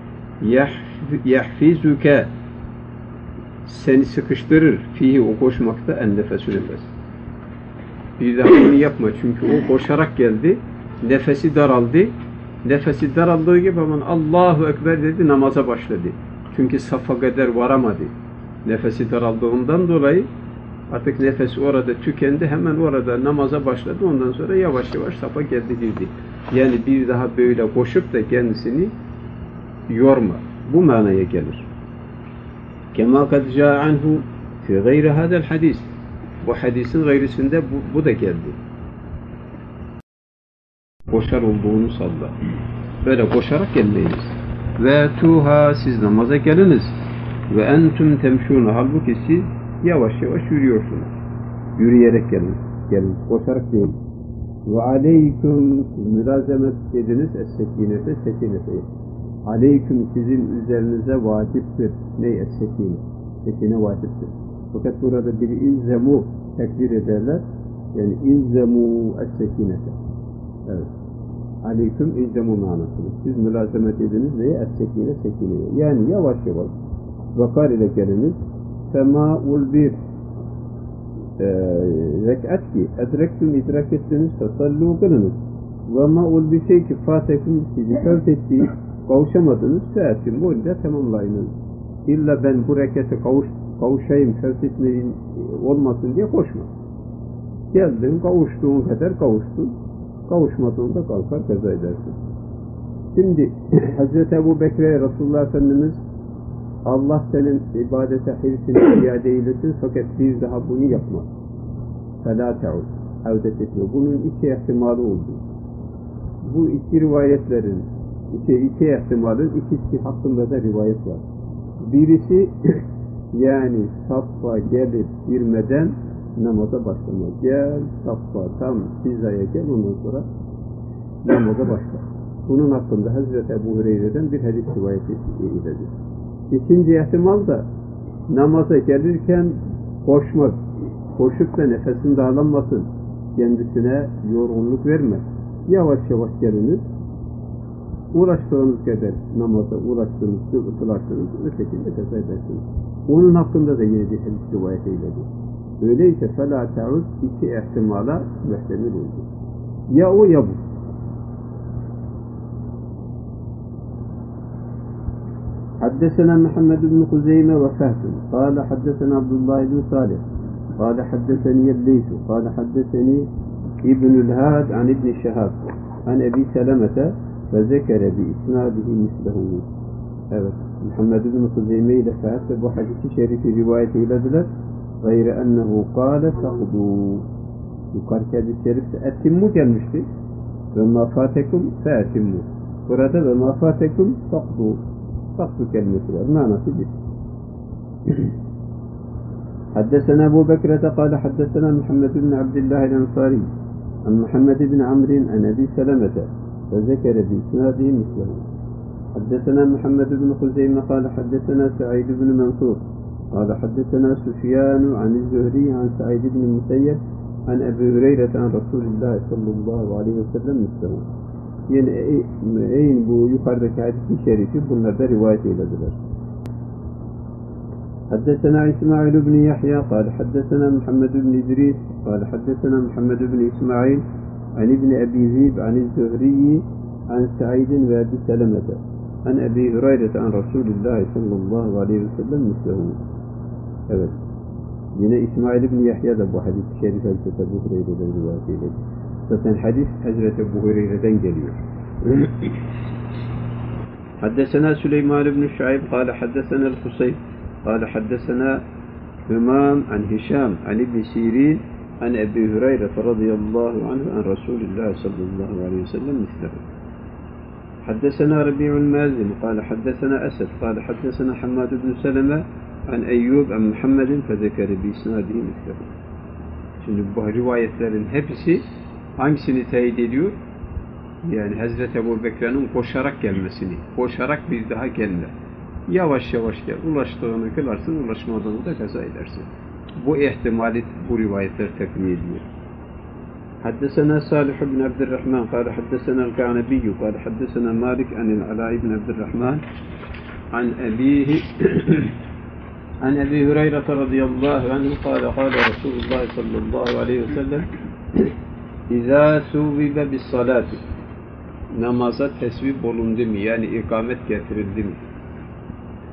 yahfizuke seni sıkıştırır fihi o koşmakta en nefesü nefes. Bir daha bunu yapma çünkü o koşarak geldi nefesi daraldı. Nefesi daraldığı gibi hemen Allahu Ekber dedi namaza başladı. Çünkü safa kadar varamadı. Nefesi daraldığından dolayı artık nefesi orada tükendi. Hemen orada namaza başladı. Ondan sonra yavaş yavaş safa geldi girdi. Yani bir daha böyle koşup da kendisini yorma. Bu manaya gelir. Kema kad caa anhu fi gayri hadal hadis. Bu hadisin gayrisinde bu da geldi. Koşar olduğunu salla. Böyle koşarak gelmeyiniz. Ve tuha, siz namaza geliniz. Ve entüm temşûne, halbuki siz yavaş yavaş yürüyorsunuz. Yürüyerek geliniz. Koşarak değil. Ve aleyküm, mülazemet ediniz es-sekinete, sekinete. Aleyküm, sizin üzerinize vaciptir. Ney es-sekine? Sekine vaciptir. Fakat burada bir ilzemu tekbir ederler. Yani ilzemu es-sekinete. Evet. Aleyküm ilzemu manasını. Siz mülazemet ediniz neye? Es-sekine, sekineye. Yani yavaş yavaş vakar ile geliniz. Femâ'ul bir rekat ki edrektum idrak ettiniz fesallû kılınız. Ve ma'ul bir şey ki fâtekum sizi fevt ettiği kavuşamadınız. Seatin boyunca tamamlayınız. İlla ben bu rekete kavuşayım, fevt etmeyin olmasın diye koşma. Geldin, kavuştuğun kadar kavuştun. Kavuşmadığında kalkar kaza edersin. Şimdi Hazreti Ebu Bekir'e Resulullah Efendimiz Allah senin ibadete hirsini iade eylesin fakat bir daha bunu yapma. فَلَا تَعُدْ Avdet etme. Bunun iki ihtimali oldu. Bu iki rivayetlerin iki ihtimalin ikisi hakkında da rivayet var. Birisi yani saffa gelip girmeden namaza başlama. Gel saffa tam hizaya gel, ondan sonra namaza başla. Bunun hakkında Hazreti Ebu Hureyre'den bir hadis rivayet edilir. İkinci ihtimal da namaza gelirken koşmak. Koşup da nefesin dağlanmasın. Kendisine yorgunluk verme. Yavaş yavaş geliniz. Uğraştığınız kadar namaza uğraştığınız, kılarsınız, o şekilde kaza edersiniz. Onun hakkında da yine bir hadis rivayet eyledi. Öyleyse فَلَا تَعُدْ iki ihtimala muhtemel oldu. Ya o ya bu. حدثنا محمد بن خزيمة وفهد قال حدثنا عبد الله بن صالح قال حدثني الليث قال حدثني ابن الهاد عن ابن شهاب عن أبي سلمة فذكر بإسناده مثله. Evet, Muhammed bin Huzeyme ile Fahd bu hadisi şerifi rivayet eylediler. Gayre ennehu kâle faqdû. Yukarıki hadis-i şerifte etimmu gelmişti. Ve mâ fâtekum fe'etimmu. Burada ve mâ fâtekum faqdû. Faqdû kelimesi var. Manası bir. حدثنا أبو بكرة قال حدثنا محمد بن عبد الله الأنصاري عن محمد بن عمرو عن أبي سلمة فذكر بإسناده مثله. حدثنا محمد بن خزيمة قال حدثنا سعيد بن منصور قال حدثنا سفيان عن الزهري عن سعيد بن المسيب عن أبي هريرة عن رسول الله صلى الله عليه وسلم مثله. Yani bu yukarıdaki hadis-i şerifi bunlarda rivayet eylediler. حدثنا إسماعيل بن يحيى قال حدثنا محمد بن إدريس قال حدثنا محمد بن إسماعيل عن ابن أبي ذئب عن الزهري عن سعيد وأبي سلمة عن أبي هريرة عن رسول الله صلى الله عليه وسلم مثله. Evet. Yine İsmail ibn Yahya da bu hadis-i şerif Hazreti Ebu Hureyre'den rivayet eyledi. Zaten hadis Hazreti Ebu Hureyre'den geliyor. حدثنا سليمان بن شعيب قال حدثنا الحسين قال حدثنا همام عن هشام عن ابن سيرين عن أبي هريرة رضي الله عنه عن رسول الله صلى الله عليه وسلم مثله. حدثنا ربيع المازن قال حدثنا أسد قال حدثنا حماد بن سلمة عن أيوب عن محمد فذكر بإسناده مثله. Şimdi bu rivayetlerin hepsi hangisini teyit ediyor? Yani Hazreti Ebu Bekir'in koşarak gelmesini, koşarak bir daha gelme. Yavaş yavaş gel, ulaştığını kılarsın, ulaşmadığını da kaza edersin. Bu ihtimali bu rivayetler tekniğ ediyor. حدثنا صالح بن عبد الرحمن قال حدثنا الكعنبي قال حدثنا مالك عن العلاء بن عبد الرحمن عن أبيه عن أبي هريرة رضي الله عنه قال قال رسول الله صلى الله عليه وسلم إذا ثوب بالصلاة namaza tesvip olundu mu? Yani ikamet getirildi mi?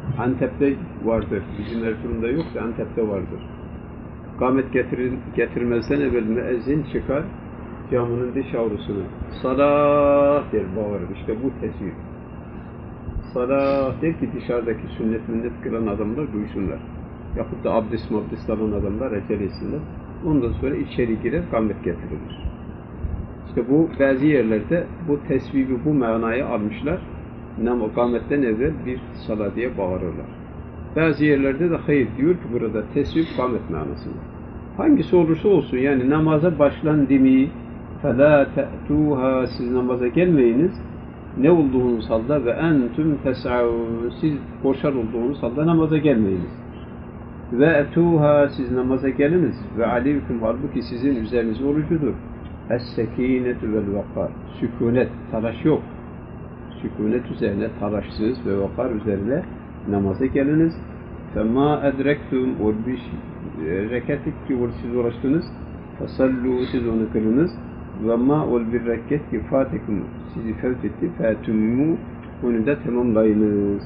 Antep'te vardır. Bizim Erzurum'da yoksa Antep'te vardır. Kâmet getirmezden evvel müezzin çıkar camının dış avlusuna. Salat der, bağırır. İşte bu tesbih. Salat der ki dışarıdaki sünnet minnet kılan adamlar duysunlar. Yahut da abdest alan adamlar acele etsinler. Ondan sonra içeri girer, kâmet getirilir. İşte bu bazı yerlerde bu tesbihi, bu manayı almışlar. Kâmetten evvel bir salat diye bağırırlar. Bazı yerlerde de hayır diyor ki burada tesbih kâmet manasında. Hangisi olursa olsun yani namaza başlandı mı فَلَا تَأْتُوهَا siz namaza gelmeyiniz. Ne olduğunuz halde ve entüm tes'avun siz koşar olduğunuz halde namaza gelmeyiniz. Ve etuha siz namaza geliniz ve aleyküm halbuki sizin üzerinize orucudur. Es-sekinetu vel vakar. Sükunet, talaş yok. Sükunet üzerine talaşsız ve vakar üzerine namaza geliniz. Fema edrektum ol bir reketik ki siz uğraştınız. Fasallu siz onu kılınız. Ve ma ol bir reket ki fatikum sizi fevt etti. Fetummu onu da tamamlayınız.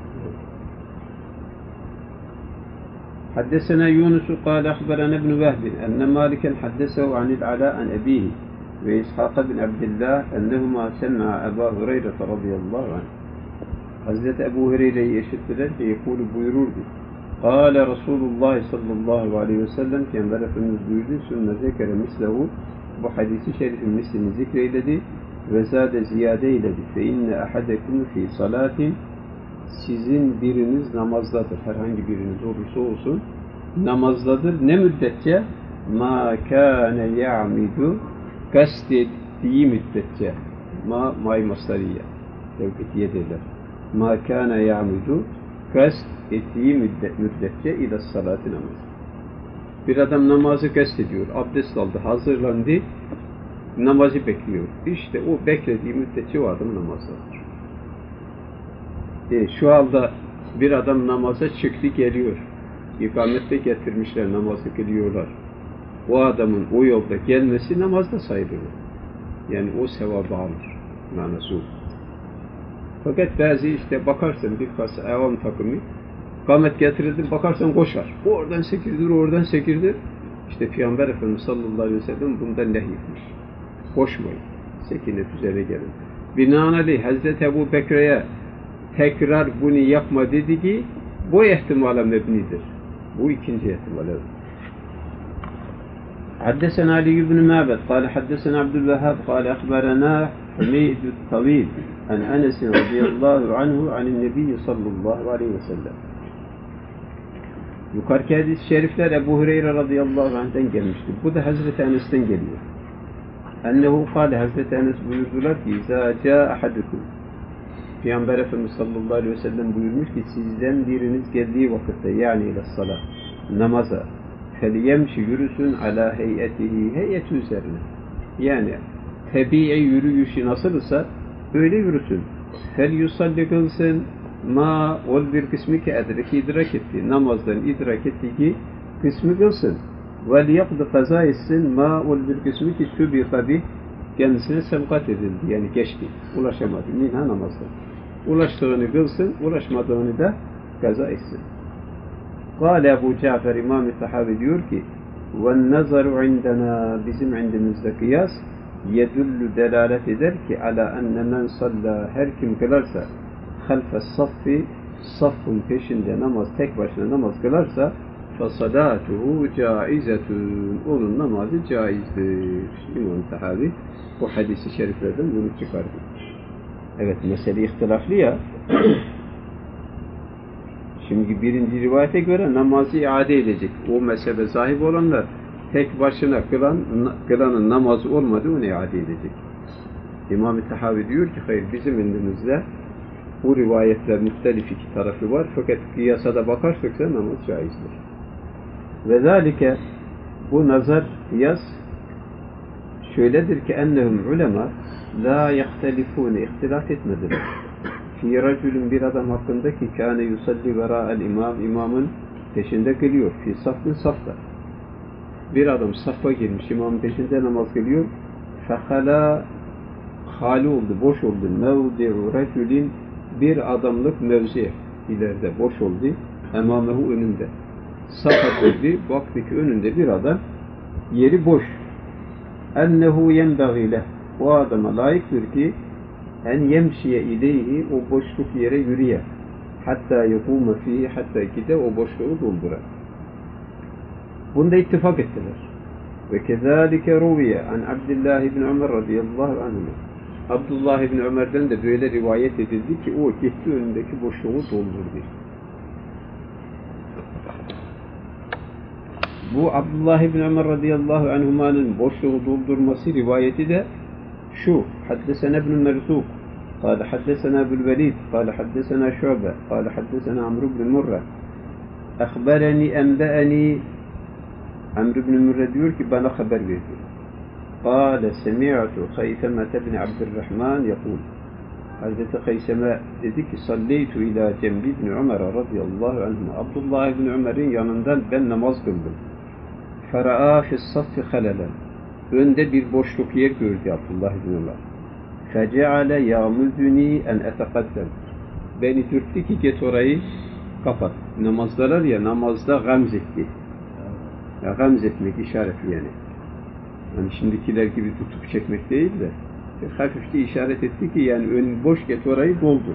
حدثنا يونس قال أخبرنا ابن وهب أن مالكا حدثه عن العلاء عن أبيه وإسحاق بن عبد الله أنهما سمع أبا هريرة رضي الله عنه Hazreti Ebu Hureyre'yi eşittiler ki yekûlü buyururdu. Kâle Resulullah sallallahu aleyhi ve sellem Peygamber Efendimiz buyurdu. Sümme zekere mislehu bu hadisi şerifin mislini zikreyledi ve zâde ziyade eyledi. Fe inne ahadekum fî salatin sizin biriniz namazdadır. Herhangi biriniz olursa olsun namazdadır. Ne müddetçe? Ma kâne ya'midu kastettiği müddetçe. Ma'y mastariyye. Tevkitiye derler. Ma kâne ya'midu kastettiği müddetçe ila salati namaz. Bir adam namazı kastediyor. Abdest aldı, hazırlandı. Namazı bekliyor. İşte o beklediği müddetçe o adam namazdadır. Şu anda bir adam namaza çıktı geliyor. İkamette getirmişler, namazı kılıyorlar. O adamın o yolda gelmesi namazda sayılır. Yani o sevabı alır. Manası o. Fakat bazı işte bakarsın birkaç avam takımı ikamet getirildi, bakarsan koşar. Oradan sekirdir, oradan sekirdir. İşte Peygamber Efendimiz sallallahu aleyhi ve sellem bundan nehyetmiş. Koşmayın. Sekinet üzere gelin. Binaenaleyh Hazreti Ebu Bekir'e tekrar bunu yapma dedi ki bu ihtimala mebnidir. Bu ikinci ihtimale. حدثنا علي بن معبد قال حدثنا عبد الوهاب قال أخبرنا حميد الطويل عن أنس رضي الله عنه عن النبي صلى الله عليه وسلم. Yukarıki hadis-i şerifler Ebu Hureyre radıyallahu anh'ten gelmiştir. Bu da Hazreti Enes'ten geliyor. Ennehu kâle Hazreti Enes buyurdular ki İzâ câ ahadukum Peygamber Efendimiz sallallahu aleyhi ve sellem buyurmuş ki sizden biriniz geldiği vakitte yani ila's-salâh namaza feliyemşi yürüsün ala heyetihi heyeti üzerine. Yani tabii yürüyüşü nasılsa öyle yürüsün. Fel yusalli kılsın ma ol bir kısmı ki idrak etti. Namazdan idrak ettiği kısmı kılsın. Vel yakdı kaza etsin ma ol bir kısmı ki sübika bih kendisine sebkat edildi. Yani geçti. Ulaşamadı. Minha namazdan. Ulaştığını kılsın, ulaşmadığını da kaza etsin. Kâle Ebu Cafer İmam-ı Tahavi diyor ki وَالنَّظَرُ عِنْدَنَا bizim indimizde kıyas yedullu delalet eder ki ala enne men salla her kim kılarsa halfe saffi saffın peşinde namaz tek başına namaz kılarsa fasadatuhu caizetun onun namazı caizdir. İmam Tahavi bu hadisi şeriflerden bunu çıkardı. Evet mesele ihtilaflı ya. Şimdi birinci rivayete göre namazı iade edecek. O mezhebe sahip olanlar tek başına kılanın namazı olmadı onu iade edecek. İmam-ı Tahavi diyor ki hayır bizim indimizde bu rivayetler muhtelif iki tarafı var fakat kıyasada bakarsak namaz caizdir. Ve zalike bu nazar kıyas şöyledir ki ennehum ulema la yahtelifune ihtilaf etmediler. Fi racülün bir adam hakkında ki kâne yusalli verâ'el imam imamın peşinde kılıyor. Fi safın safta. Bir adam safa girmiş imamın peşinde namaz kılıyor. Fehala hali oldu, boş oldu. Mevdi'u racülin bir adamlık mevzi. ileride boş oldu. Emamehu önünde. Safa durdu. Baktı ki önünde bir adam. Yeri boş. Ennehu yenbagî leh. O adama layıktır ki en yemşiye ileyhi, o boşluk yere yürüye. Hatta yekûme fîhî, hatta ki de o boşluğu doldurar. Bunda ittifak ettiler. Ve kezâlike ruviye an Abdullah ibn Ömer radıyallahu anhuma. Abdullah ibn Ömer'den de böyle rivayet edildi ki o gitti önündeki boşluğu doldurdu. Bu Abdullah ibn Ömer radıyallahu anhuma'nın boşluğu doldurması rivayeti de şu: Haddesena ibn Merzuk, قال حدثنا أبو الوليد قال حدثنا شعبة قال حدثنا عمرو بن مرة أخبرني أنبأني عمرو بن مرة diyor ki bana haber verdi. قال سمعت خيثمة بن عبد الرحمن يقول Hazreti Hayseme dedi ki salleytu ila cembi ibn Ömer radıyallahu anhuma. Abdullah ibn Ömer'in yanından ben namaz kıldım. Fera'a fi's-saffi halalen. Önde bir boşluk yer gördü Abdullah ibn Ömer. Feceale ya'muzuni en etekaddem. Beni dürttü ki git orayı kapat. Namazdalar ya, namazda gamz etti. Ya, gamz etmek işaretli yani. Hani şimdikiler gibi tutup çekmek değil de hafifçe işaret etti ki yani ön boş get orayı doldu.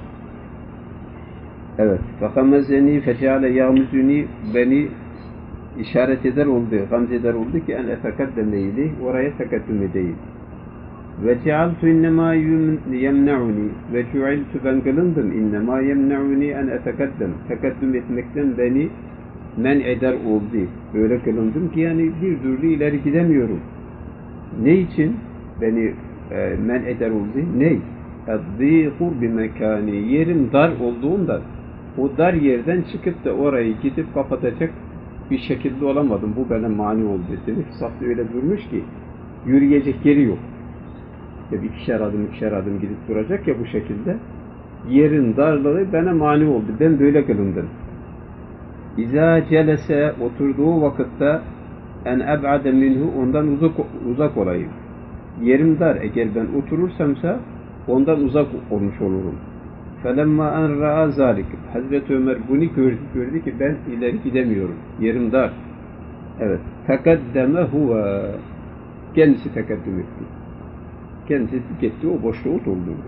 Evet. Fakamezeni feceale ya'muzuni, beni işaret eder oldu, gamz eder oldu ki en etekaddem değil, oraya tekaddüm edeyim. Ve cealtu innema yemne'uni ve cu'iltu, ben kılındım innema yemne'uni en etekaddem, tekaddüm etmekten beni men eder oldu. Böyle kılındım ki yani bir türlü ileri gidemiyorum. Ne için beni men eder oldu? Ne? اَذِّيقُ بِمَكَانِ, yerim dar olduğundan o dar yerden çıkıp da orayı gidip kapatacak bir şekilde olamadım. Bu bana mani oldu. Dedik safta öyle durmuş ki yürüyecek yeri yok. Ya ikişer adım gidip duracak ya bu şekilde. Yerin darlığı bana mani oldu. Ben böyle kılındım. İza celese, oturduğu vakitte en eb'ade minhu, ondan uzak olayım. Yerim dar. Eğer ben oturursamsa ondan uzak olmuş olurum. Felemma en ra'a zalik. Hazreti Ömer bunu gördü ki ben ileri gidemiyorum. Yerim dar. Evet. Tekaddeme huve. Kendisi tekaddüm etti. Kendisi gitti, o boşluğu doldurdu.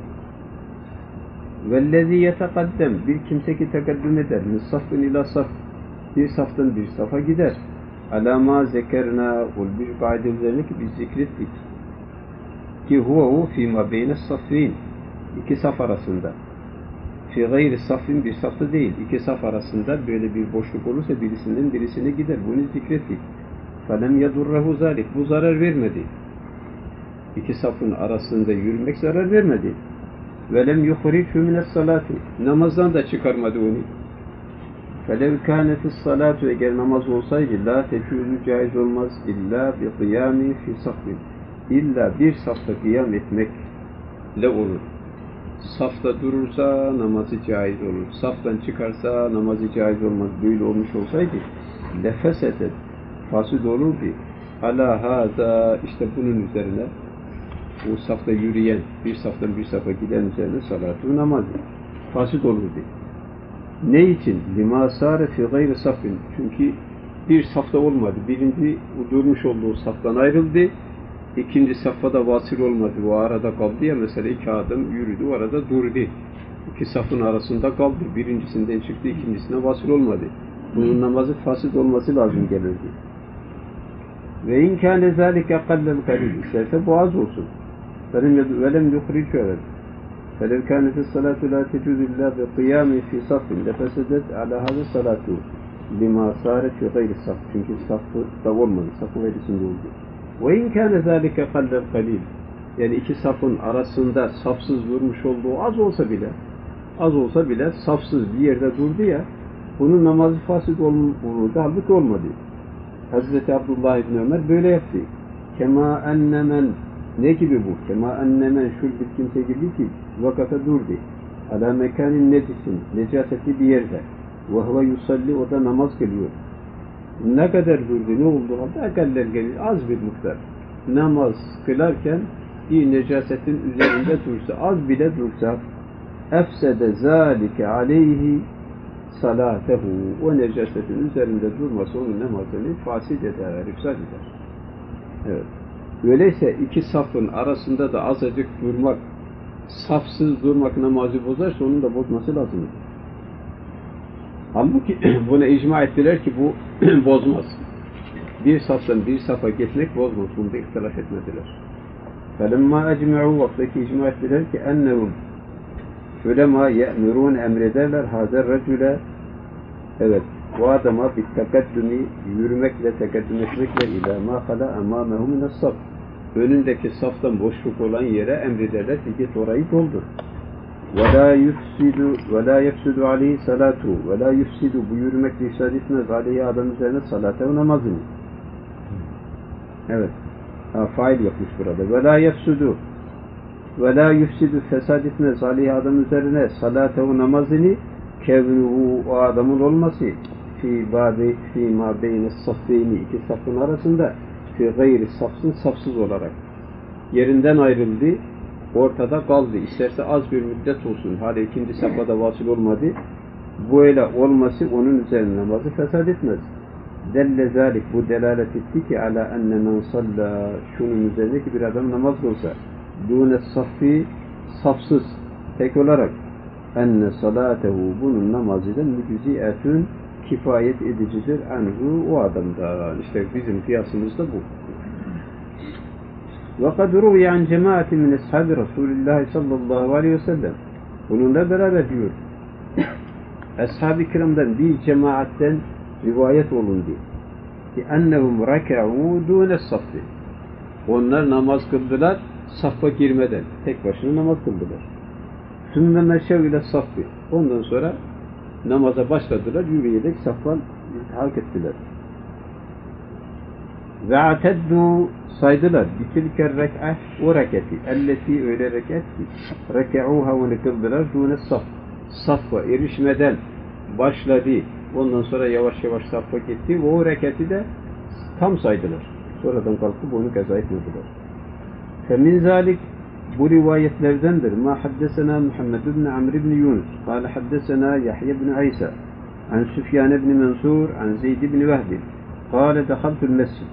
Vellezî yetekaddem, bir kimse ki tekaddüm eder. Min safın ila saf. Bir saftan bir safa gider. Alâmâ zekerna, ol bir kaide üzerine ki biz zikrettik. Ki huve fîmâ beyne safîn. İki saf arasında. Fi gayri safin, bir safta değil. İki saf arasında böyle bir boşluk olursa birisinden birisine gider. Bunu zikrettik. Felem yedurrehu zalik. Bu zarar vermedi. İki safın arasında yürümek zarar vermedi. Velem yuhricu mines salati. Namazdan da çıkarmadı onu. Felev kânetis salatu, eğer namaz olsaydı la teçûzü, caiz olmaz illa bi kıyâmi fi safin. İlla bir safta kıyam etmekle olur. Safta durursa namazı caiz olur. Saftan çıkarsa namazı caiz olmaz. Böyle olmuş olsaydı lefesetet, fasid olurdu. Ala hâzâ, işte bunun üzerine o safta yürüyen, bir saftan bir safa giden üzerine salatu, namazı fasid olurdu. Ne için? Lima sâre fi gayri safin. Çünkü bir safta olmadı. Birinci durmuş olduğu saftan ayrıldı. İkinci safhada vasıl olmadı. O arada kaldı ya, mesela iki adım yürüdü, o arada durdu. İki safın arasında kaldı. Birincisinden çıktı, ikincisine vasıl olmadı. Bunun namazı fasit olması lazım gelirdi. Ve in kâne zâlike kallel kalil. İsterse bu az olsun. Velem yukhricu evet. فَلَوْ كَانَتِ الصَّلَاةُ لَا تَجُوزُ إِلَّا بِقِيَامٍ فِي صَفٍ لَفَسَدَتْ عَلَى هَذَا الصَّلَاةُ لِمَا صَارَتْ فِي غَيْرِ الصَّفِ. Çünkü safta olmadı, safın verisinde oldu. وَاِنْ كَانَ ذَٰلِكَ قَلَّ الْقَلِيلِ. Yani iki safın arasında safsız durmuş olduğu az olsa bile safsız bir yerde durdu ya, bunun namazı fasit olurdu, halbuki olmadı. Hazreti Abdullah ibn Ömer böyle yaptı. Kema ennemen, ne gibi bu? Kema ennemen, şu bir kimse gibi ki vakata durdu. Ala mekanin necisin, necasetli bir yerde. Ve huve yusalli, o da namaz kılıyor. Ne kadar durdu, ne oldu? Akaller gelir, az bir miktar. Namaz kılarken bir necasetin üzerinde dursa, az bile dursa, efsede zâlike aleyhi, salatehu, o necasetin üzerinde durması onun namazını fasit eder, ifsad eder. Evet. Öyleyse iki safın arasında da azıcık durmak, safsız durmak namazı bozarsa onun da bozması lazım. Halbuki buna icma ettiler ki bu bozmaz. Bir saftan bir safa geçmek bozmaz. Bunda ihtilaf etmediler. فَلَمَّا اَجْمَعُوا vaktaki icma ettiler ki اَنَّهُمْ ulema ye'mirûn emrederler hâzer recüle, evet, bu adama bir tekaddümi yürümekle, tekaddüm etmekle ilâ mâ halâ emâmehu mine's-saf, önündeki saftan boşluk olan yere emrederler ki git orayı doldur. وَلَا يَفْسُدُ عَلَيْهِ salatu, وَلَا يُفْسِدُ, bu yürümekle ifsad etmez aleyhi adam üzerine salatev namazını. Evet, fail yapmış burada. وَلَا يُفْسِدُ, fesad etmez aleyhi adam üzerine salatev namazını, kevnuhu, o adamın olması, fî mâ beyne's-saffeyni, iki safın arasında, fî gayri safsın, safsız olarak yerinden ayrıldı, ortada kaldı. İsterse az bir müddet olsun, hala ikinci safhada vasıl olmadı. Böyle olması onun üzerine namazı fesad etmez. Delle zalik, bu delalet etti ki ala enne men salla, şunun üzerinde ki bir adam namaz kılsa, dûne saffi, safsız, tek olarak, enne salatehu, bunun namazıyla müczi'etün, kifayet edicidir anhu, o adamdan. İşte bizim kıyasımız da bu. وَقَدْ رُوِيَ عَنْ جَمَاعَةٍ مِنْ اَصْحَابِ رَسُولِ اللّٰهِ sallallahu aleyhi ve sellem. Bununla beraber diyor, Ashab-ı kiramdan bir cemaatten rivayet olundu ki ennehum raka'u dûne saffi, onlar namaz kıldılar saffa girmeden, tek başına namaz kıldılar. Sümme meşev ile saffi, ondan sonra namaza başladılar, yürüyerek saftan iltihak ettiler. Ve ateddu, saydılar. Bitilker rek'ah, o reketi. Elleti, öyle reket ki. Reka'uha, onu kıldılar. Dûne saf. Saffa erişmeden başladı. Ondan sonra yavaş yavaş saffa gitti. O reketi de tam saydılar. Sonradan kalkıp onu kaza etmediler. Femin zalik, bu rivayetlerdendir. Ma haddesena Muhammed ibn Amr ibn Yunus. Kale haddesena Yahya ibn İsa. An Süfyan ibn Mansur. An Zeyd ibn Vehbi. Kale dehaltul mescid.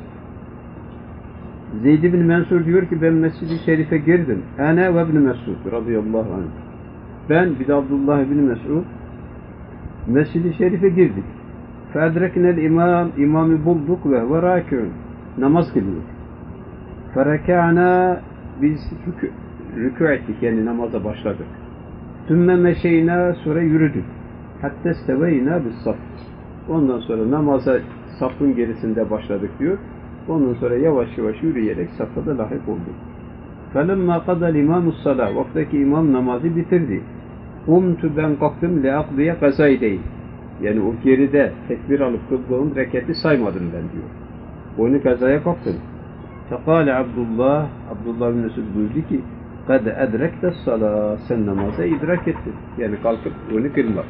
Zeyd ibn Mansur diyor ki ben Mescid-i Şerif'e girdim. Ana ve ibn Mesud radıyallahu anh. Ben bir de Abdullah ibn Mesud Mescid-i Şerif'e girdik. Fedreknel imamı bulduk ve râkûn, namaz kılıyor. Ferekâna, biz rükû ettik, yani namaza başladık. Sümme meşeyna, sonra yürüdük. Hatta steveyna bis saf. Ondan sonra namaza safın gerisinde başladık diyor. Ondan sonra yavaş yavaş yürüyerek safhada lahik olduk. فَلَمَّا قَدَ الْاِمَامُ الصَّلَى, vaktaki imam namazı bitirdi. Umtu, ben kalktım, leakdiye kazaydeyn. Yani o geride tekbir alıp kıldığım reketi saymadım ben diyor. Onu kazaya kalktım. Fekale Abdullah bin Mesud buyurdu ki, قَدْ اَدْرَكْتَ الصَّلَى, sen namaza idrak ettin. Yani kalkıp onu kılmak.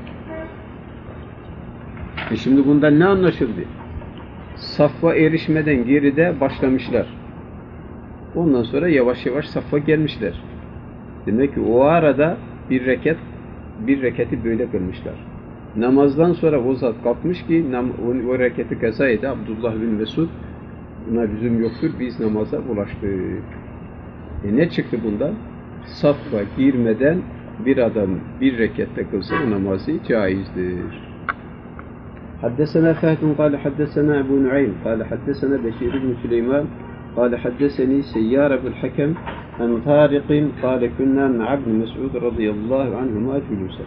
Şimdi bundan ne anlaşıldı? Saffa erişmeden geride başlamışlar. Ondan sonra yavaş yavaş saffa gelmişler. Demek ki o arada bir reketi böyle kılmışlar. Namazdan sonra o zat kalkmış ki o reketi kaza edi. Abdullah bin Mesud, buna lüzum yoktur, biz namaza ulaştık. Ne çıktı bundan? Saffa girmeden bir adam bir rekette kılsa o namazı caizdir. حدثنا فهد قال حدثنا أبو نعيم قال حدثنا بشير بن سليمان قال حدثني سيار بن الحكم عن طارق قال كنا مع ابن مسعود رضي الله عنهما جلوسا.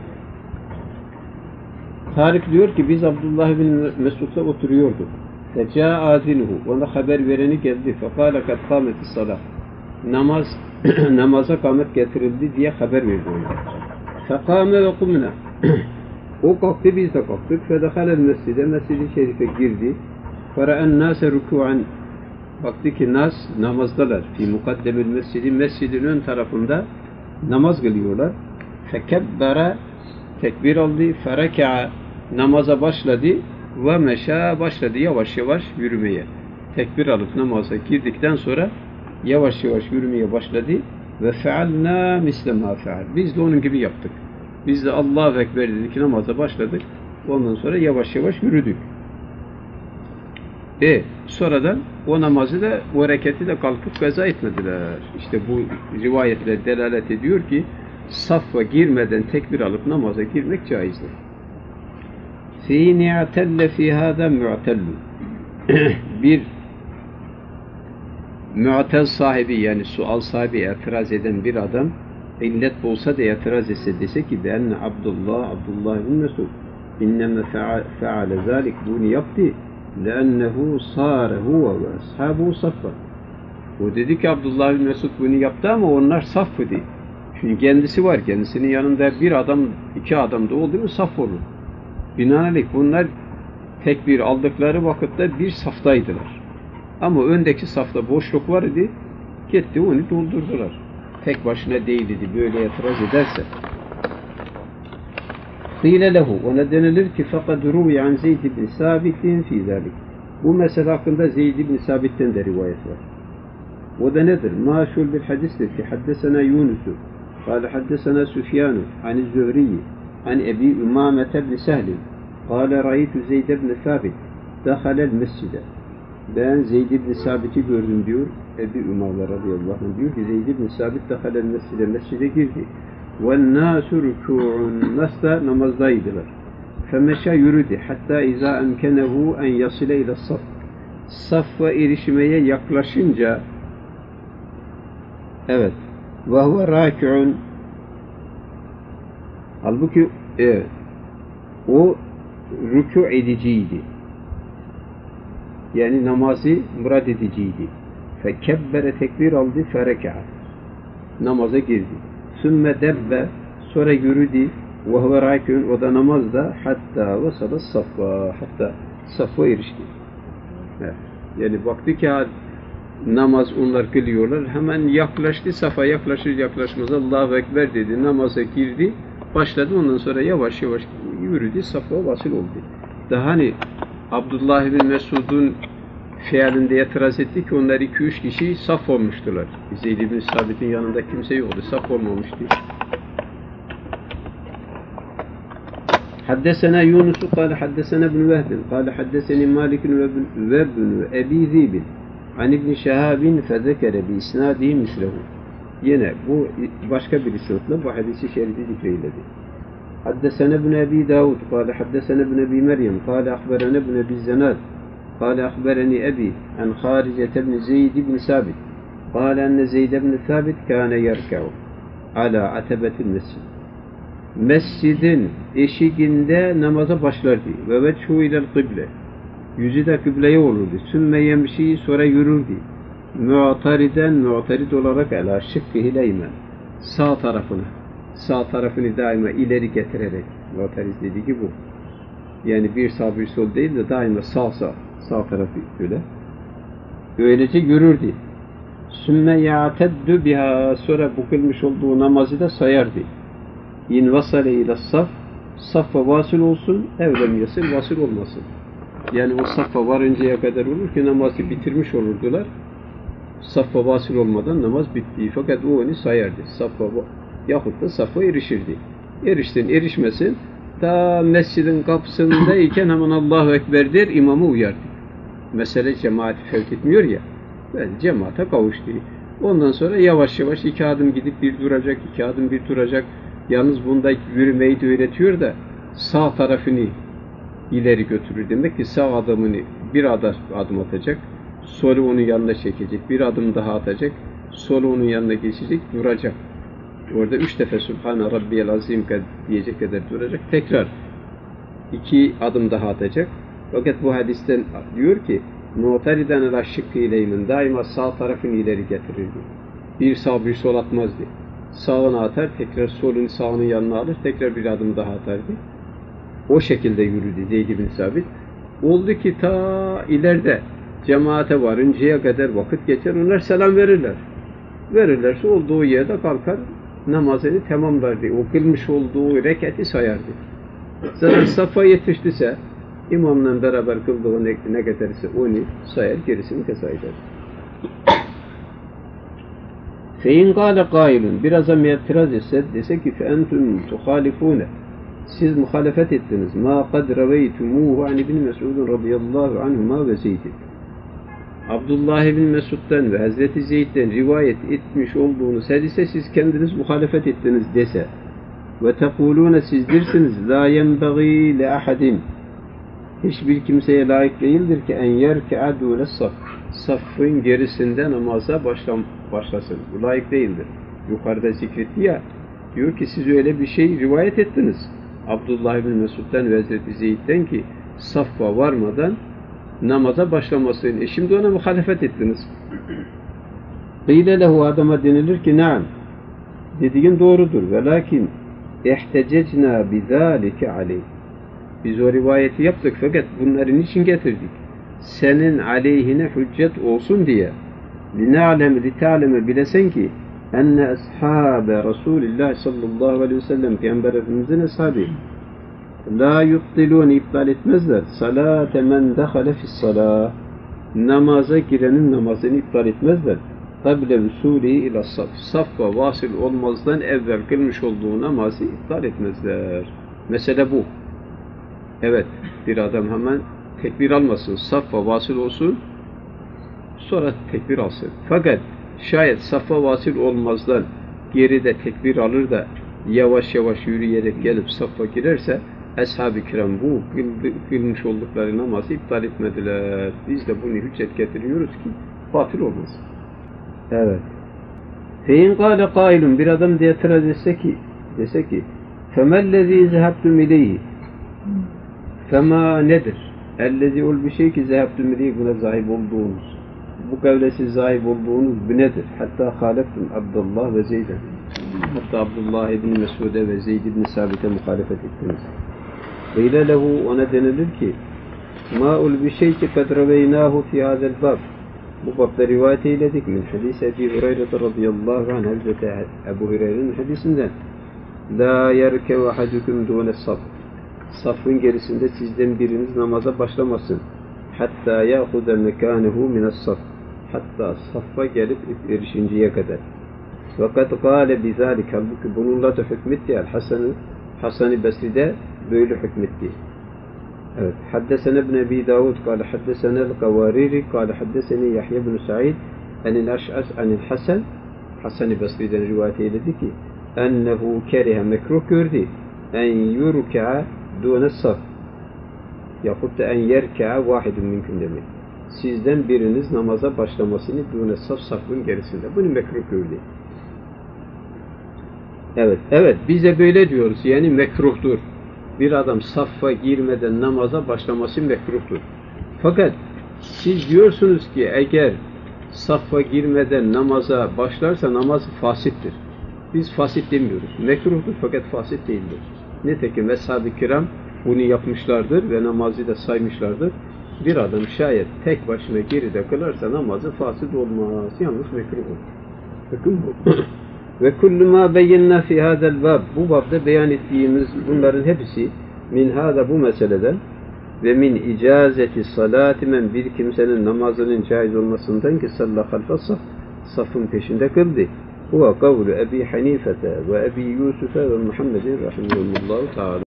Tarık diyor ki biz Abdullah bin Mesud'la oturuyorduk. Feca azinuhu, ona haber vereni geldi. Fekale kad kâmeti salah. Namaza kâmet getirildi diye haber verdi ona. Fekâme ve kumna. O kalktı, biz de kalktık. Fedehalel mescide, Mescid-i Şerif'e girdi. Fera'en nâse rükû'an. Baktı ki nas namazdalar. Fî mukaddemil mescidi, mescidin ön tarafında namaz kılıyorlar. Fekebbere, tekbir aldı. Fereka'a, namaza başladı. Ve meşâ, başladı yavaş yavaş yürümeye. Tekbir alıp namaza girdikten sonra yavaş yavaş yürümeye başladı. Ve fealnâ misle mâ feal. Biz de onun gibi yaptık. Biz de Allahu Ekber dedik, namaza başladık. Ondan sonra yavaş yavaş yürüdük. Sonradan o namazı da, o hareketi de kalkıp gaza etmediler. İşte bu rivayetler delalet ediyor ki saffa girmeden tekbir alıp namaza girmek caizdir. فِي نِعْتَلَّ فِي هَذَا مُعْتَلُّ Bir mu'tel sahibi, yani sual sahibi itiraz eden bir adam illet bulsa da itiraz etse, dese ki ben Abdullah bin Mesud inneme feale zalik, bunu yaptı lennehu sâre huve ve ashabu saffa. O dedi ki Abdullah bin Mesud bunu yaptı ama onlar saf idi. Çünkü kendisi var, kendisinin yanında bir adam, iki adam da oldu mu saf olur. Binaenaleyh bunlar tekbir aldıkları vakitte bir saftaydılar. Ama öndeki safta boşluk var idi, gitti onu doldurdular. Tek başına değil idi, böyle itiraz ederse. قِيلَ لَهُ Ona denilir ki فَقَدْ رُوِيَ عَنْ زَيْدِ بْنِ سَابِتٍ فِي ذَلِكِ Bu mesele hakkında Zeyd ibn Sabit'ten de rivayet var. O da nedir? Maşhur bir hadistir ki haddesena Yunus'u قال حدثنا سفيان عن الزهري عن أبي أمامة بن سهل قال رأيت زيد بن ثابت دخل المسجد Ben Zeyd ibn Sabit'i gördüm diyor. Ebu Ümame radıyallahu anh diyor ki Zeyd ibn Sabit dehalel mescide girdi. Ve nâsû rükû'un. Nas da namazdaydılar. Femeşâ yürüdü. Hatta izâ emkenehu en yasile ile saf. Saffa erişmeye yaklaşınca evet. Ve huve râki'un. Halbuki o rükû ediciydi. Yani namazı murad ediciydi. Fekebbere tekbir aldı, fereka. Namaza girdi. Sümme debbe, sonra yürüdü. Ve huve râki'un, o da namazda. Hatta vesala saffa, hatta saffa erişti. Evet. Yani baktı ki namaz onlar kılıyorlar. Hemen yaklaştı safa, yaklaşmaz Allahu Ekber dedi. Namaza girdi. Başladı, ondan sonra yavaş yavaş yürüdü. Safa vasıl oldu. Daha hani Abdullah bin Mesud'un fiilinde itiraz etti ki onlar 2-3 kişi saf olmuştular. Zeyd ibn Sabit'in yanında kimse yoktu. Saf olmamıştı. Haddesena Yunus'u kâle haddesena ibn Vehbin kâle haddeseni Malik'in ve ibn Ebi Zibin an ibn Şehabin fezekere bi isnâdihi mislehu. Yine bu başka bir isnatla bu hadisi şerifi zikreyledi. حدثنا ابن أبي داود قال حدثنا ابن أبي مريم قال أخبرنا ابن أبي الزناد قال أخبرني أبي عن خارجة بن زيد بن ثابت قال أن زيد بن ثابت كان يركع على عتبة المسجد Mescidin eşiğinde namaza başlardı. Ve veçhu ilel kıble. Yüzü de kıbleye olurdu. Sümme yemşi, sonra yürürdü. Mu'tarid olarak ala şıkkıhil eymen. Sağ tarafına. Sağ tarafını daima ileri getirerek, mu'tariz dediği gibi bu. Yani bir sağ bir sol değil de daima sağ tarafı böyle. Öylece yürürdü. Sümme ya'teddu biha, sonra bu kılmış olduğu namazı da sayardı. İn vasale ile saffa vasıl olsun, evlem yasıl vasıl olmasın. Yani o saffa varıncaya kadar olur ki namazı bitirmiş olurdular. Saffa vasıl olmadan namaz bitti. Fakat o onu sayardı. Saffa yahut da saffa erişirdi. Erişsin, erişmesin, ta mescidin kapısındayken hemen Allahu Ekber der, imamı uyardı. Mesele cemaati fevk etmiyor ya, ben cemaate kavuştu. Ondan sonra yavaş yavaş 2 adım gidip bir duracak, 2 adım bir duracak. Yalnız bunda yürümeyi de öğretiyor da sağ tarafını ileri götürür. Demek ki sağ adımını bir adım atacak, solu onun yanına çekecek, bir adım daha atacak, solu onun yanına geçecek, duracak. Orada 3 defa Subhane Rabbiyel Azim diyecek kadar duracak. Tekrar 2 adım daha atacak. Fakat bu hadisten diyor ki mu'tariden ala şıkkı ileymin, daima sağ tarafını ileri getirirdi. Bir sağ bir sol atmazdı. Sağını atar, tekrar solun sağının yanına alır, tekrar bir adım daha atardı. O şekilde yürüdü Zeyd ibn Sabit. Oldu ki ta ileride cemaate varıncaya kadar vakit geçer, onlar selam verirler. Verirlerse olduğu yerde kalkar, namazını tamamlardı. O kılmış olduğu rekati sayardı. Zaten safa yetiştiyse imamla beraber kıldığı ne kadarsa onu sayar, gerisini kesaydı. Fein kâle kâilun, biraz ama itiraz etse, dese ki feentum tuhalifûne, siz muhalefet ettiniz. Ma kad reveytumuhu an ibn Mes'ud radıyallahu anhuma ve Zeyd'in. Abdullah ibn Mesud'dan ve Hazreti Zeyd'den rivayet etmiş olduğunuz hadise siz kendiniz muhalefet ettiniz dese ve tekulûne siz dersiniz la yenbeğî le ahadin, hiçbir kimseye layık değildir ki en yerke'a dûne saf, safın gerisinde namaza başlasın. Bu layık değildir. Yukarıda zikretti ya, diyor ki siz öyle bir şey rivayet ettiniz Abdullah ibn Mesud'dan ve Hazreti Zeyd'den ki saffa varmadan namaza başlamasın. Şimdi ona muhalefet ettiniz. Qîle lehu, adama denilir ki naam, dediğin doğrudur. Velakin ihtececna bizâlike aleyh. Biz o rivayeti yaptık fakat bunları niçin getirdik? Senin aleyhine hüccet olsun diye. Lita'leme bilesen ki enne ashâbe Resulillah sallallahu aleyhi ve sellem, Peygamber Efendimizin ashabı la yubtilûne, iptal etmezler. Salâte men dehale fissalâh, namaza girenin namazını iptal etmezler. Kable vusûlî ila saf, saffa vasıl olmazdan evvel kılmış olduğu namazı iptal etmezler. Mesele bu. Evet, bir adam hemen tekbir almasın, saffa vasıl olsun, sonra tekbir alsın. Fakat şayet saffa vasıl olmazdan geride tekbir alır da yavaş yavaş yürüyerek gelip saffa girerse, Ashab-ı kiram bu kılmış oldukları namazı iptal etmediler. Biz de bunu hüccet getiriyoruz ki batıl olmaz. Evet. Fein kâle kâilun, bir adam diye itiraz dese ki femellezî zehebtum ileyhi, fema nedir? Ellezî ol bir şey ki zehebtum ileyhi, buna zahip olduğunuz. Bu kavle siz zahip olduğunuz bu nedir? Hatta haleftum Abdullah ve Zeyd'e. Hatta Abdullah ibn Mesud'e ve Zeyd ibn Sabit'e muhalefet ettiniz. Qîle lehu, ona denilir ki ma'ul bir şey ki kad reveynâhu fî hâzel bab, bu babda rivayet eyledik min hadis Ebi Hureyre radıyallahu anh, Hazreti Ebu Hureyre'nin hadisinden la yerkev ahadukum dûne saf, safın gerisinde sizden biriniz namaza başlamasın. Hatta yâhude mekânehu mines saf, hatta saffa gelip erişinceye kadar. Fakat kâle bizâlik, halbuki bununla da hükmetti Hasan-ı Basri'de böyle hükmetti. Evet. Haddesene ibn Ebi Davud kâle haddesene el-Kavariri kâle haddesene Yahya ibn Sa'id enil Aş'as enil Hasan, Hasan-ı Basri'den rivayet eyledi ki ennehu kerihe, mekruh gördü en yurka'a dûne saf, yahut da en yerka'a vahidun minkum demek. Sizden biriniz namaza başlamasını dûne saf, safın gerisinde. Bunu mekruh gördü. Evet, biz de böyle diyoruz. Yani mekruhtur. Bir adam saffa girmeden namaza başlaması mekruhtur. Fakat siz diyorsunuz ki eğer saffa girmeden namaza başlarsa namazı fasittir. Biz fasit demiyoruz. Mekruhtur fakat fasit değildir. Nitekim Ashab-ı kiram bunu yapmışlardır ve namazı da saymışlardır. Bir adam şayet tek başına geride kılarsa namazı fasit olmaz. Yalnız mekruh olur. Hüküm bu. Ve kullu ma beyyennâ fî hâzel bab, bu babda beyan ettiğimiz bunların hepsi min hâda, bu meseleden ve min icazeti salâti men, bir kimsenin namazının caiz olmasından ki salla halfa saf, safın peşinde kıldı. Huve kavlu Ebi Hanifete ve Ebi Yusuf'e ve Muhammedin rahimehumullahu teâlâ.